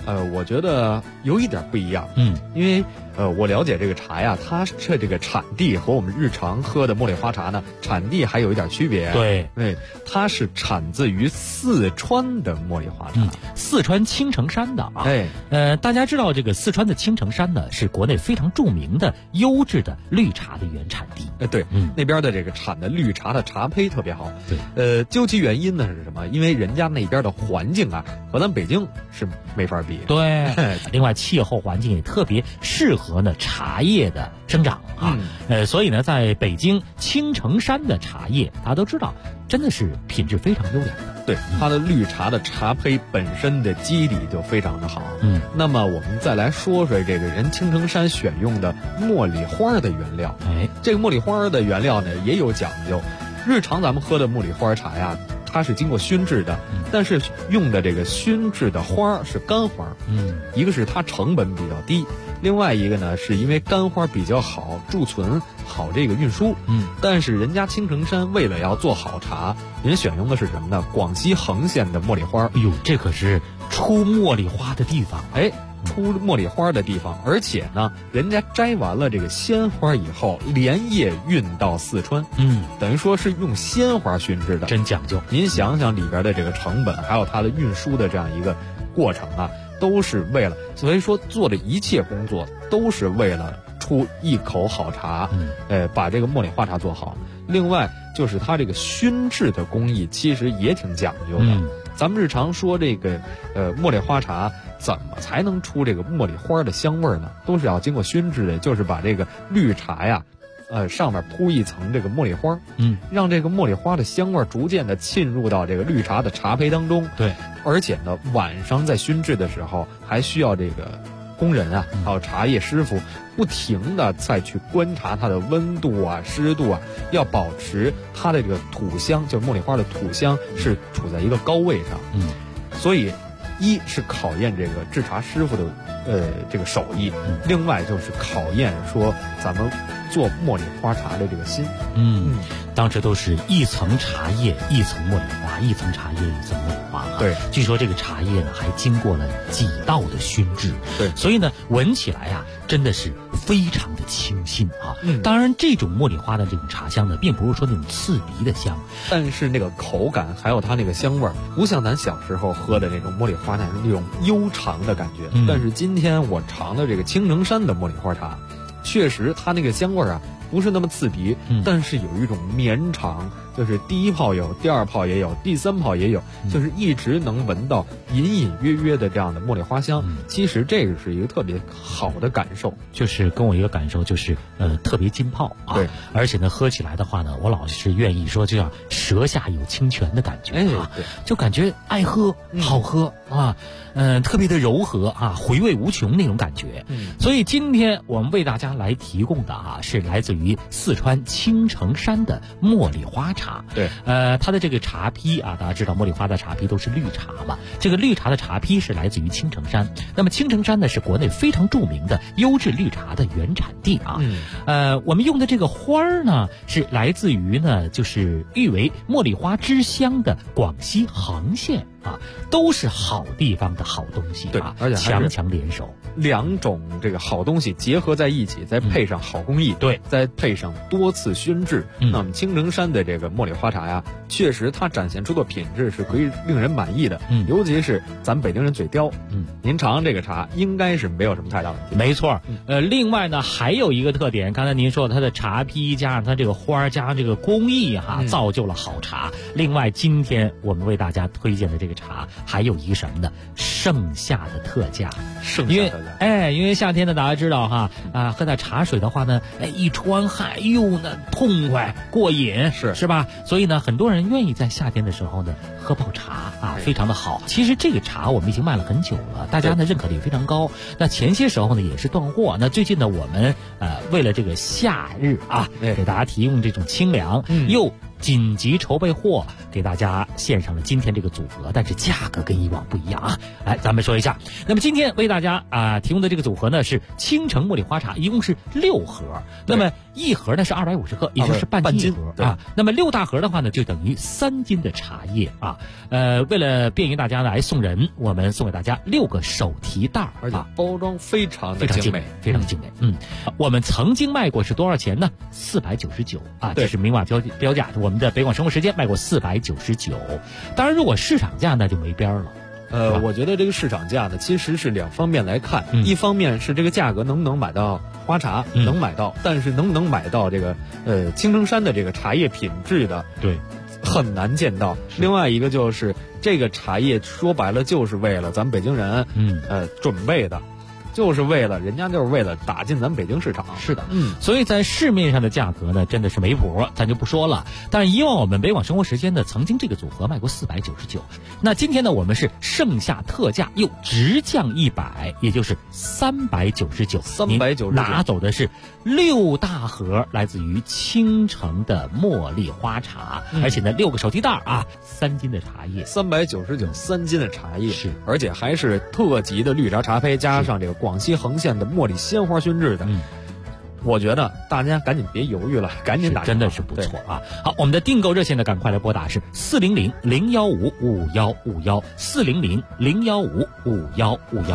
H: 我觉得有一点不一样。因为我了解这个茶呀，它这个产地和我们日常喝的茉莉花茶呢，产地还有一点区别。
L: 对，
H: 它是产自于四川的茉莉花茶，
L: 四川青城山的啊。大家知道这个四川的青城山呢，是国内非常著名的优质的绿茶的原产地。
H: 对，那边的这个产的绿茶的茶胚特别好。对，究其原因呢是什么？因为人家那边的环境啊，和咱北京是没法比。
L: 对，另外气候环境也特别适合呢茶叶的生长啊。所以呢，在北京青城山的茶叶，大家都知道，真的是品质非常优良的。
H: 对，它的绿茶的茶胚本身的基底就非常的好。那么我们再来说说这个人青城山选用的茉莉花的原料。这个茉莉花的原料呢也有讲究。日常咱们喝的茉莉花茶呀，它是经过熏制的，但是用的这个熏制的花是干花。一个是它成本比较低，另外一个呢是因为干花比较好贮存，好这个运输。但是人家青城山为了要做好茶，人选用的是什么呢？广西恒县的茉莉花。
L: 哎呦，这可是出茉莉花的地方。
H: 出茉莉花的地方，而且呢，人家摘完了这个鲜花以后，连夜运到四川。等于说是用鲜花熏制的，
L: 真讲究。
H: 您想想里边的这个成本，还有它的运输的这样一个过程啊，都是为了，所以说做的一切工作都是为了出一口好茶。把这个茉莉花茶做好。另外就是它这个熏制的工艺，其实也挺讲究的。咱们日常说这个茉莉花茶怎么才能出这个茉莉花的香味呢？都是要经过熏制的，就是把这个绿茶呀，上面铺一层这个茉莉花，让这个茉莉花的香味逐渐的浸入到这个绿茶的茶胚当中。
L: 对，
H: 而且呢，晚上在熏制的时候，还需要这个工人啊，还有茶叶师傅不停的再去观察它的温度啊、湿度啊，要保持它的这个土香，就是茉莉花的土香是处在一个高位上。所以一是考验这个制茶师傅的这个手艺，另外就是考验说咱们做茉莉花茶的这个心。
L: 当时都是一层茶叶一层茉莉花，一层茶叶一层茉莉花。
H: 对，
L: 据说这个茶叶呢还经过了几道的熏制。
H: 对，
L: 所以呢闻起来啊真的是非常的清新啊。当然这种茉莉花的这种茶香呢，并不是说那种刺鼻的香，
H: 但是那个口感还有它那个香味儿，不像咱小时候喝的那种茉莉花那种悠长的感觉。但是今天我尝的这个青城山的茉莉花茶，确实它那个香味儿啊不是那么刺鼻，但是有一种绵长，就是第一泡有，第二泡也有，第三泡也有，就是一直能闻到隐隐约约的这样的茉莉花香。其实这个是一个特别好的感受，
L: 就是跟我一个感受就是特别浸泡啊。
H: 对，
L: 而且呢喝起来的话呢，我老是愿意说就像舌下有清泉的感觉啊。
H: 对，
L: 就感觉爱喝好喝啊，特别的柔和啊，回味无穷那种感觉。所以今天我们为大家来提供的啊，是来自于四川青城山的茉莉花茶。
H: 对，
L: 它的这个茶坯啊，大家知道茉莉花的茶坯都是绿茶嘛，这个绿茶的茶坯是来自于青城山。那么青城山呢是国内非常著名的优质绿茶的原产地啊。我们用的这个花儿呢是来自于呢就是誉为茉莉花之乡的广西恒县啊，都是好地方的好东西啊。
H: 对，而且
L: 强强联手，
H: 两种这个好东西结合在一起，再配上好工艺，
L: 对，
H: 再配上多次熏制，那么青城山的这个茉莉花茶呀，确实它展现出的品质是可以令人满意的。尤其是咱北京人嘴刁，您尝尝这个茶，应该是没有什么太大问题。
L: 没错，另外呢还有一个特点，刚才您说它的茶坯加上它这个花加上这个工艺哈，造就了好茶。另外今天我们为大家推荐的这个茶还有一个什么呢？盛夏的特价。因为夏天呢大家知道哈喝点茶水的话呢，一出完汗，那痛快过瘾，是吧？所以呢很多人愿意在夏天的时候呢喝泡茶啊，非常的好。其实这个茶我们已经卖了很久了，大家呢认可度也非常高。那前些时候呢也是断货，那最近呢我们为了这个夏日啊，给大家提供这种清凉，又紧急筹备货， 给大家献上了今天这个组合，但是价格跟以往不一样啊。来，咱们说一下，那么今天为大家提供的这个组合呢是青城茉莉花茶，一共是6盒，那么一盒呢是250克，也就是半斤盒啊。那么6大盒的话呢，就等于3斤的茶叶啊。为了便于大家来送人，我们送给大家6个手提袋，
H: 而且包装非常的精美，
L: 非常精美。我们曾经卖过是多少钱呢？499啊，这是明码标价。我们的北广生活时间卖过499，当然如果市场价那就没边了。
H: 我觉得这个市场价呢，其实是2方面来看，一方面是这个价格能不能买到花茶，能买到，但是能不能买到这个青城山的这个茶叶品质的，
L: 对，
H: 很难见到。另外一个就是这个茶叶说白了就是为了咱们北京人准备的。就是为了人家就是为了打进咱们北京市场。
L: 是的，所以在市面上的价格呢，真的是没谱，咱就不说了。但是以往我们北广生活时间呢，曾经这个组合卖过499，那今天呢，我们是盛夏特价又直降100，也就是399，拿走的是6大盒来自于青城的茉莉花茶，而且呢6个手提袋啊，3斤的茶叶
H: ，399，3斤的茶叶
L: 是，
H: 而且还是特级的绿茶茶胚，加上这个广西横县的茉莉鲜花熏制的。我觉得大家赶紧别犹豫了，赶紧打，
L: 真的是不错啊！好，我们的订购热线呢，赶快来拨打是400-015-5151，400-015-5151。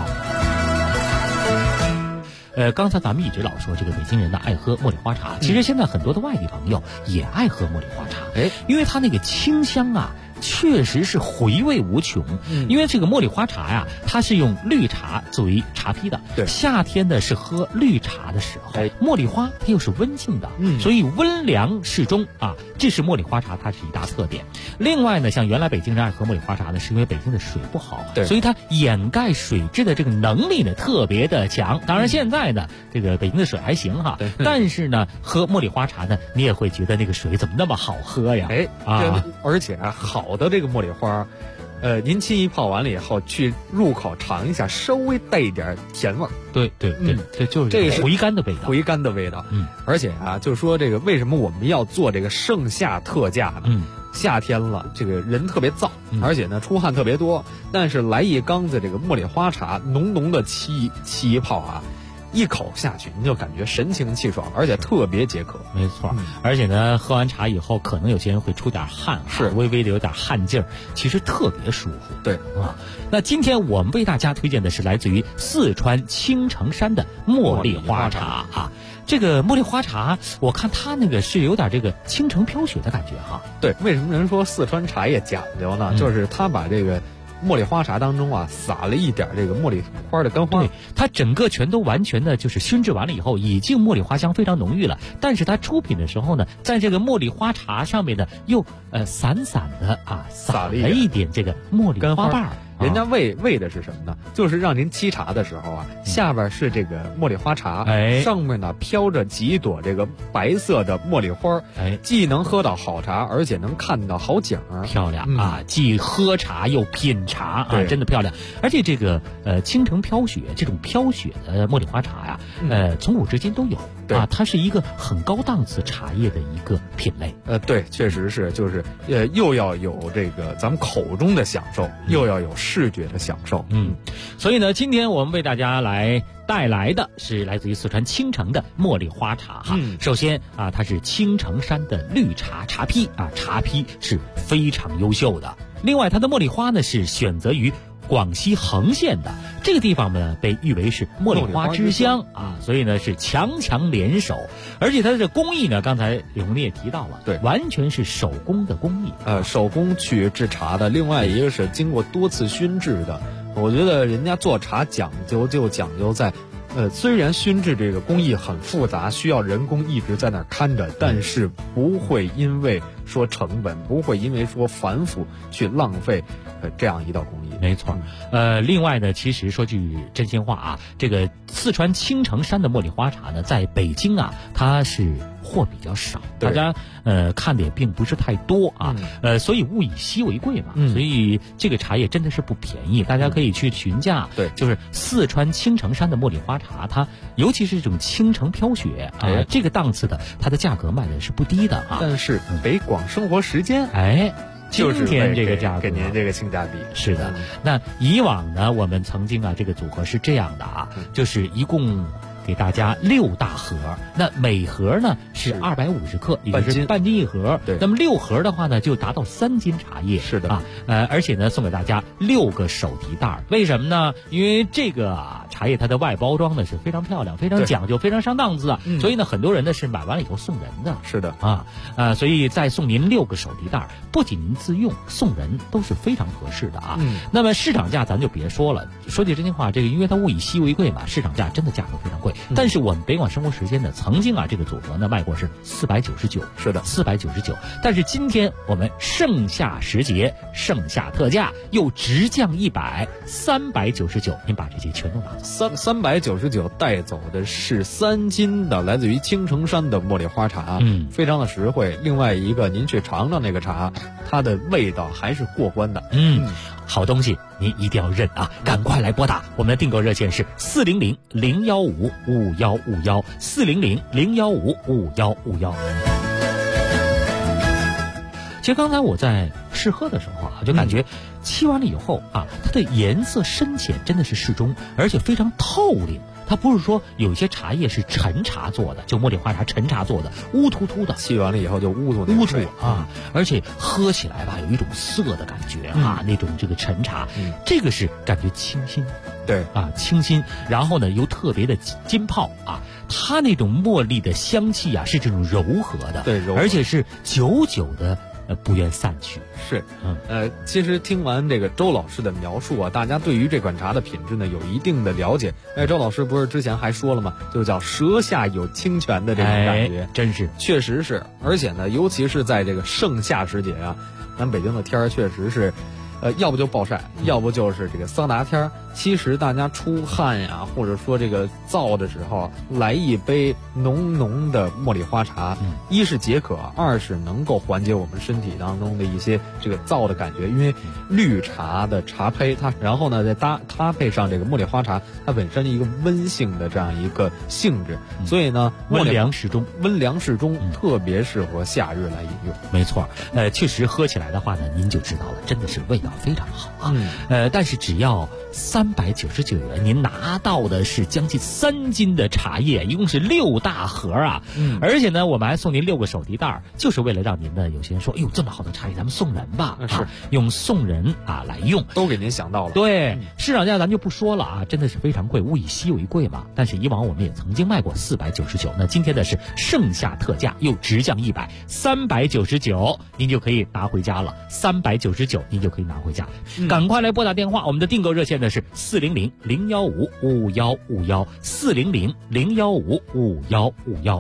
L: 刚才咱们一直老说这个北京人呢爱喝茉莉花茶，其实现在很多的外地朋友也爱喝茉莉花茶，因为它那个清香啊。确实是回味无穷，因为这个茉莉花茶呀，它是用绿茶作为茶坯的。
H: 对，
L: 夏天呢是喝绿茶的时候，茉莉花它又是温性的，所以温凉适中啊，这是茉莉花茶它是一大特点。另外呢，像原来北京人爱喝茉莉花茶呢，是因为北京的水不好，所以它掩盖水质的这个能力呢特别的强。当然现在呢，这个北京的水还行哈，但是呢，喝茉莉花茶呢，你也会觉得那个水怎么那么好喝呀？
H: 而且好的这个茉莉花，您轻易泡完了以后去入口尝一下，稍微带一点甜味儿。
L: 对，这就是回甘的味道。
H: 而且啊，就是说这个为什么我们要做这个盛夏特价呢？夏天了，这个人特别燥，而且呢出汗特别多，但是来一缸子这个茉莉花茶，浓浓的沏一泡啊。一口下去，你就感觉神清气爽，而且特别解渴。
L: 没错，而且呢，喝完茶以后，可能有些人会出点汗，
H: 是
L: 微微的有点汗劲儿，其实特别舒服。
H: 对
L: 啊，那今天我们为大家推荐的是来自于四川青城山的茉莉花茶啊。这个茉莉花茶，我看它那个是有点这个青城飘雪的感觉哈。
H: 对，为什么人说四川茶叶讲究呢？就是它把这个茉莉花茶当中啊，撒了一点这个茉莉花的干花，
L: 对，它整个全都完全的就是熏制完了以后，已经茉莉花香非常浓郁了。但是它出品的时候呢，在这个茉莉花茶上面呢，又散散的啊撒了一点这个茉莉花瓣。
H: 人家为的是什么呢？就是让您沏茶的时候啊，下边是这个茉莉花茶，上面呢飘着几朵这个白色的茉莉花，既能喝到好茶，而且能看到好景儿，
L: 漂亮啊！既喝茶又品茶啊，真的漂亮。而且这个青城飘雪这种飘雪的茉莉花茶呀，从古至今都有啊，它是一个很高档次茶叶的一个品类。
H: 对，确实是，就是又要有这个咱们口中的享受，又要有视觉的享受。
L: 所以呢，今天我们为大家来带来的是来自于四川青城的茉莉花茶哈。首先啊，它是青城山的绿茶茶坯啊，茶坯是非常优秀的。另外，它的茉莉花呢是选择于广西横县的这个地方呢，被誉为是茉莉花之乡啊，所以呢是强联手，而且它的工艺呢，刚才李红丽也提到了，
H: 对，
L: 完全是手工的工艺，
H: 手工去制茶的，另外一个是经过多次熏制的。我觉得人家做茶讲究就讲究在，虽然熏制这个工艺很复杂，需要人工一直在那儿看着，但是不会因为说成本，不会因为说繁复去浪费这样一道工艺。
L: 没错，另外呢，其实说句真心话啊，这个四川青城山的茉莉花茶呢，在北京啊，它是货比较少，大家看的也并不是太多啊，所以物以稀为贵嘛，所以这个茶叶真的是不便宜，大家可以去询价。
H: 对，
L: 就是四川青城山的茉莉花茶，它尤其是这种青城飘雪啊，这个档次的，它的价格卖的是不低的啊。
H: 但是北广生活时间
L: 今天这个价格
H: 给您这个性价比。
L: 是的，那以往呢，我们曾经这个组合是这样的就是一共给大家6大盒，那每盒呢是250克，也就是半斤一盒。
H: 对，
L: 那么6盒的话呢，就达到3斤茶叶。
H: 是的
L: 而且呢，送给大家6个手提袋。为什么呢？因为这个茶叶它的外包装呢是非常漂亮、非常讲究、非常上档次所以呢，很多人呢是买完了以后送人的。
H: 是的
L: 所以再送您6个手提袋，不仅您自用，送人都是非常合适的那么市场价咱就别说了，说句真心话，这个因为它物以稀为贵嘛，市场价真的价格非常贵。但是我们北广生活时间呢，曾经这个组合呢卖过是499，
H: 是的
L: ，499。但是今天我们盛夏时节，盛夏特价又直降100，399，您把这些全都拿走。
H: 399带走的是3斤的来自于青城山的茉莉花茶，非常的实惠。另外一个，您去尝尝那个茶，它的味道还是过关的。
L: 好东西您一定要认赶快来拨打我们的订购热线是400-015-5151，400-015-5151。其实刚才我在试喝的时候就感觉沏完了以后它的颜色深浅真的是适中，而且非常透亮。它不是说有一些茶叶是陈茶做的，就茉莉花茶陈茶做的，乌突突的，
H: 沏完了以后就乌突
L: 而且喝起来有一种涩的感觉那种这个陈茶，这个是感觉清新，
H: 对
L: 清新，然后呢又特别的浸泡它那种茉莉的香气是这种柔和的，
H: 对，柔和，
L: 而且是久久的不愿散去。
H: 是，其实听完这个周老师的描述大家对于这款茶的品质呢有一定的了解。周老师不是之前还说了吗？就叫舌下有清泉的这种感觉，
L: 真是，
H: 确实是。而且呢，尤其是在这个盛夏时节咱北京的天儿确实是，要不就暴晒，要不就是这个桑拿天儿。其实大家出汗或者说这个燥的时候，来一杯浓浓的茉莉花茶，一是解渴，二是能够缓解我们身体当中的一些这个燥的感觉。因为绿茶的茶胚然后呢再搭配上这个茉莉花茶，它本身一个温性的这样一个性质，所以呢
L: 温凉适中，
H: 特别适合夏日来饮用。
L: 没错，确实喝起来的话呢，您就知道了，真的是味道非常好但是只要399元，您拿到的是将近3斤的茶叶，一共是6大盒而且呢，我们还送您6个手提袋，就是为了让您呢，有些人说，哎呦，这么好的茶叶，咱们送人吧，用送人来用，
H: 都给您想到了。
L: 对，市场价咱就不说了真的是非常贵，物以稀为贵嘛。但是以往我们也曾经卖过499，那今天的是盛夏特价，又直降100，399，您就可以拿回家了，399您就可以拿回家。赶快来拨打电话，我们的订购热线呢是400-015-5151，400-015-5151。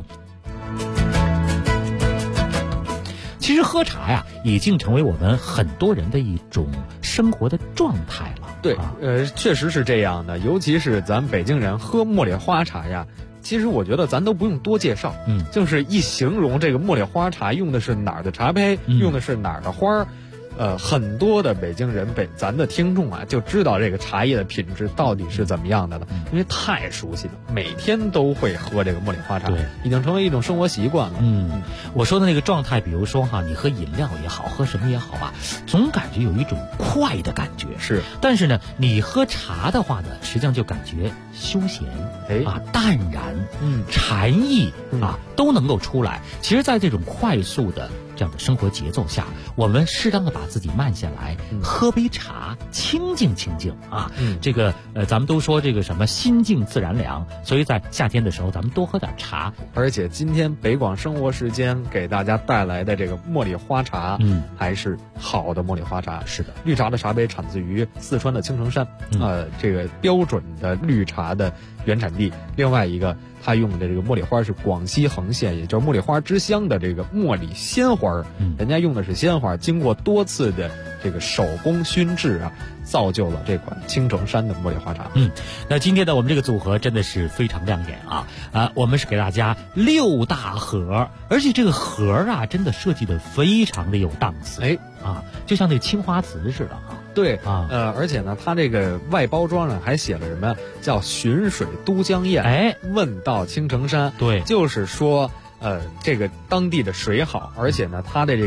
L: 其实喝茶已经成为我们很多人的一种生活的状态了。
H: 对，确实是这样的。尤其是咱北京人喝茉莉花茶其实我觉得咱都不用多介绍，就是一形容这个茉莉花茶用的是哪儿的茶胚，用的是哪儿的花儿。很多的北京人咱的听众就知道这个茶叶的品质到底是怎么样的了，因为太熟悉了，每天都会喝这个茉莉花茶，已经成为一种生活习惯了。
L: 我说的那个状态，比如说你喝饮料也好，喝什么也好总感觉有一种快的感觉。
H: 是，
L: 但是呢，你喝茶的话呢，实际上就感觉休闲，淡然，禅意都能够出来。其实，在这种快速的这样的生活节奏下，我们适当的把自己慢下来，喝杯茶，清静清静这个咱们都说这个什么心静自然凉，所以在夏天的时候咱们多喝点茶。
H: 而且今天北广生活时间给大家带来的这个茉莉花茶还是好的茉莉花茶。
L: 是的，
H: 绿茶的茶杯产自于四川的青城山，这个标准的绿茶的原产地。另外一个，它用的这个茉莉花是广西横县，也就是茉莉花之乡的这个茉莉鲜花，人家用的是鲜花，经过多次的这个手工熏制造就了这款青城山的茉莉花茶。
L: 那今天的我们这个组合真的是非常亮眼我们是给大家6大盒，而且这个盒真的设计的非常的有档次，就像那青花瓷似的
H: 对而且呢，它这个外包装上还写了什么叫寻水都江堰，问道青城山。
L: 对，
H: 就是说这个当地的水好，而且呢，它的这个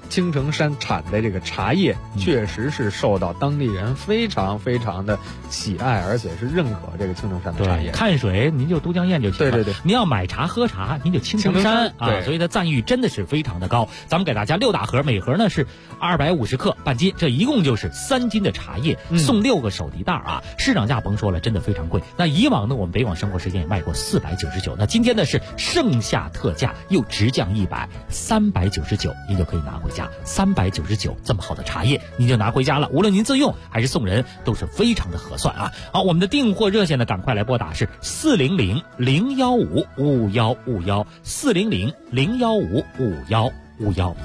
H: 青城山产的这个茶叶确实是受到当地人非常非常的喜爱，而且是认可这个青城山的茶叶。
L: 看水您就都江堰就行了。
H: 对对对，
L: 您要买茶喝茶，您就青城山啊，所以它赞誉真的是非常的高。咱们给大家6大盒，每盒呢是250克半斤，这一共就是3斤的茶叶，送6个手提袋啊。市场价甭说了，真的非常贵。那以往呢，我们北广生活时间也卖过499，那今天呢是盛夏特价，又直降100，399，您就可以拿回家。399这么好的茶叶，您就拿回家了。无论您自用还是送人，都是非常的合算啊！好，我们的订货热线呢，赶快来拨打是400-015-5151，400-015-5151。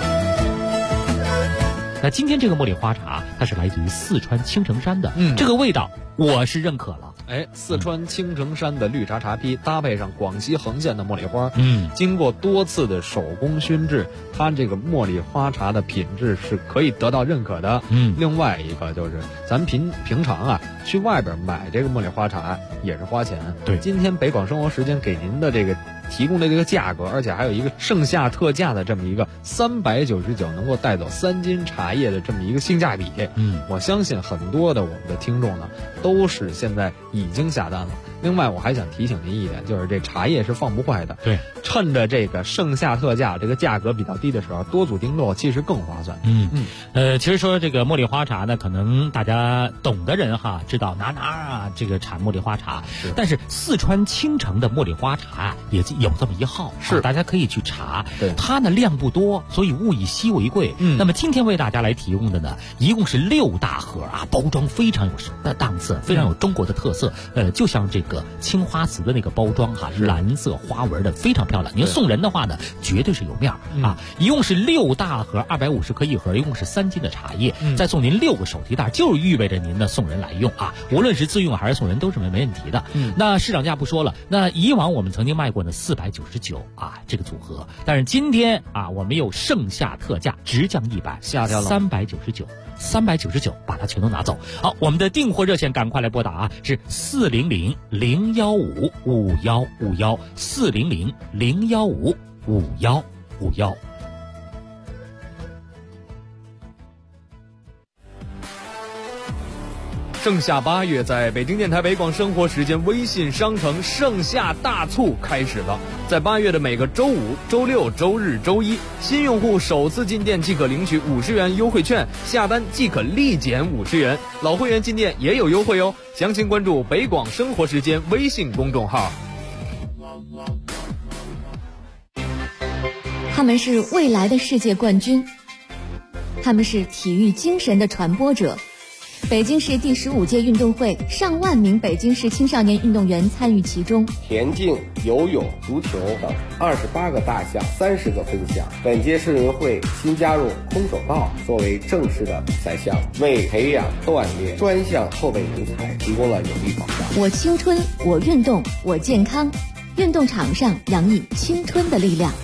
L: 那今天这个茉莉花茶，它是来自于四川青城山的，这个味道我是认可了。
H: 四川青城山的绿茶茶坯搭配上广西横县的茉莉花，经过多次的手工熏制，它这个茉莉花茶的品质是可以得到认可的。另外一个就是咱平常啊去外边买这个茉莉花茶也是花钱。
L: 对，
H: 今天北广生活时间给您的这个提供的这个价格，而且还有一个盛夏特价的这么一个399能够带走3斤茶叶的这么一个性价比。我相信很多的我们的听众呢都是现在已经下单了。另外我还想提醒您一点，就是这茶叶是放不坏的。
L: 对，
H: 趁着这个盛夏特价，这个价格比较低的时候，多组订购其实更划算。
L: 其实说这个茉莉花茶呢，可能大家懂的人哈知道哪啊这个产茉莉花茶，但是四川青城的茉莉花茶也有这么一号，是大家可以去查。
H: 对，
L: 它呢量不多，所以物以稀为贵。那么今天为大家来提供的呢，一共是6大盒啊，包装非常有档次，非常有中国的特色。就像这个青花瓷的那个包装哈，蓝色花纹的非常漂亮。您送人的话呢，绝对是有面啊。一共是6大盒，250克一盒，一共是3斤的茶叶，再送您6个手提袋，就是预备着您的送人来用啊。无论是自用还是送人，都是没问题的。那市场价不说了，那以往我们曾经卖过呢499啊这个组合，但是今天啊我们有盛夏特价，直降100，
H: 下调了
L: 399，把它全都拿走。好，我们的订货热线赶快来拨打啊，是400-015-5151，400-015-5151。
H: 盛夏8月，在北京电台北广生活时间微信商城盛夏大促开始了。在8月的每个周五、周六、周日、周一，新用户首次进店即可领取50元优惠券，下单即可立减50元。老会员进店也有优惠哦。详情关注北广生活时间微信公众号。
D: 他们是未来的世界冠军，他们是体育精神的传播者。北京市第15届运动会，上万名北京市青少年运动员参与其中。
N: 田径、游泳、足球等28个大项，30个分项。本届世运会新加入空手道作为正式的比赛项目，为培养锻炼专项后备人才提供了有力保障。
D: 我青春，我运动，我健康。运动场上洋溢青春的力量。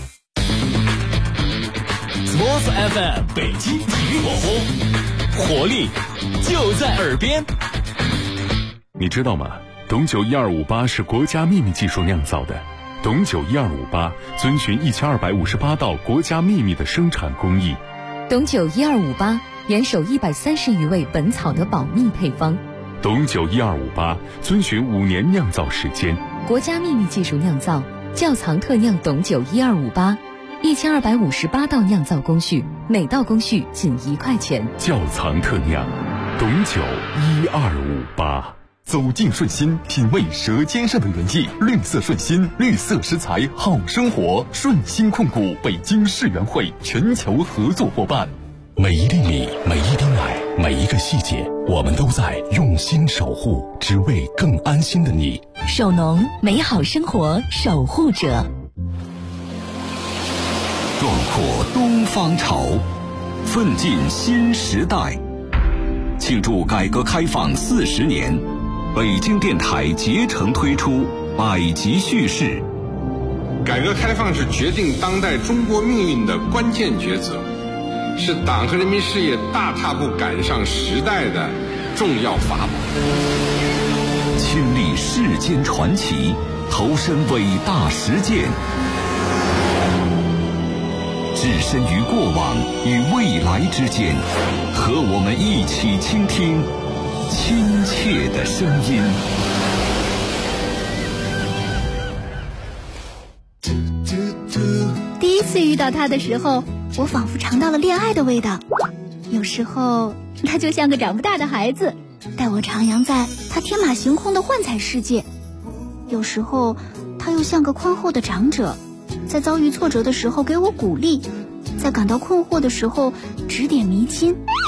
A: Sports FM 北京体育广播，活力就在耳边。你知道吗？董酒1258是国家秘密技术酿造的。董酒1258遵循1258道国家秘密的生产工艺。
D: 董酒1258严守130余味本草的保密配方。
A: 董酒1258遵循5年酿造时间。
D: 国家秘密技术酿造，窖藏特酿董酒1258，1258道酿造工序，每道工序仅1块钱。
A: 窖藏特酿，董酒1258。
C: 走进顺心，品味舌尖上的原意。绿色顺心，绿色食材好生活。顺心控股北京世园会全球合作伙伴。
A: 每一粒米，每一滴奶，每一个细节，我们都在用心守护，只为更安心的你。
D: 守农，美好生活守护者。
O: 壮阔东方潮，奋进新时代。庆祝改革开放40年，北京电台竭诚推出百集叙事。
P: 改革开放是决定当代中国命运的关键抉择，是党和人民事业大踏步赶上时代的重要法宝。
O: 亲历世间传奇，投身伟大实践。 置身于过往与未来之间，和我们一起倾听亲切的声音。
Q: 第一次遇到他的时候，我仿佛尝到了恋爱的味道。有时候他就像个长不大的孩子，带我徜徉在他天马行空的幻彩世界；有时候他又像个宽厚的长者，在遭遇挫折的时候给我鼓励，在感到困惑的时候指点迷津。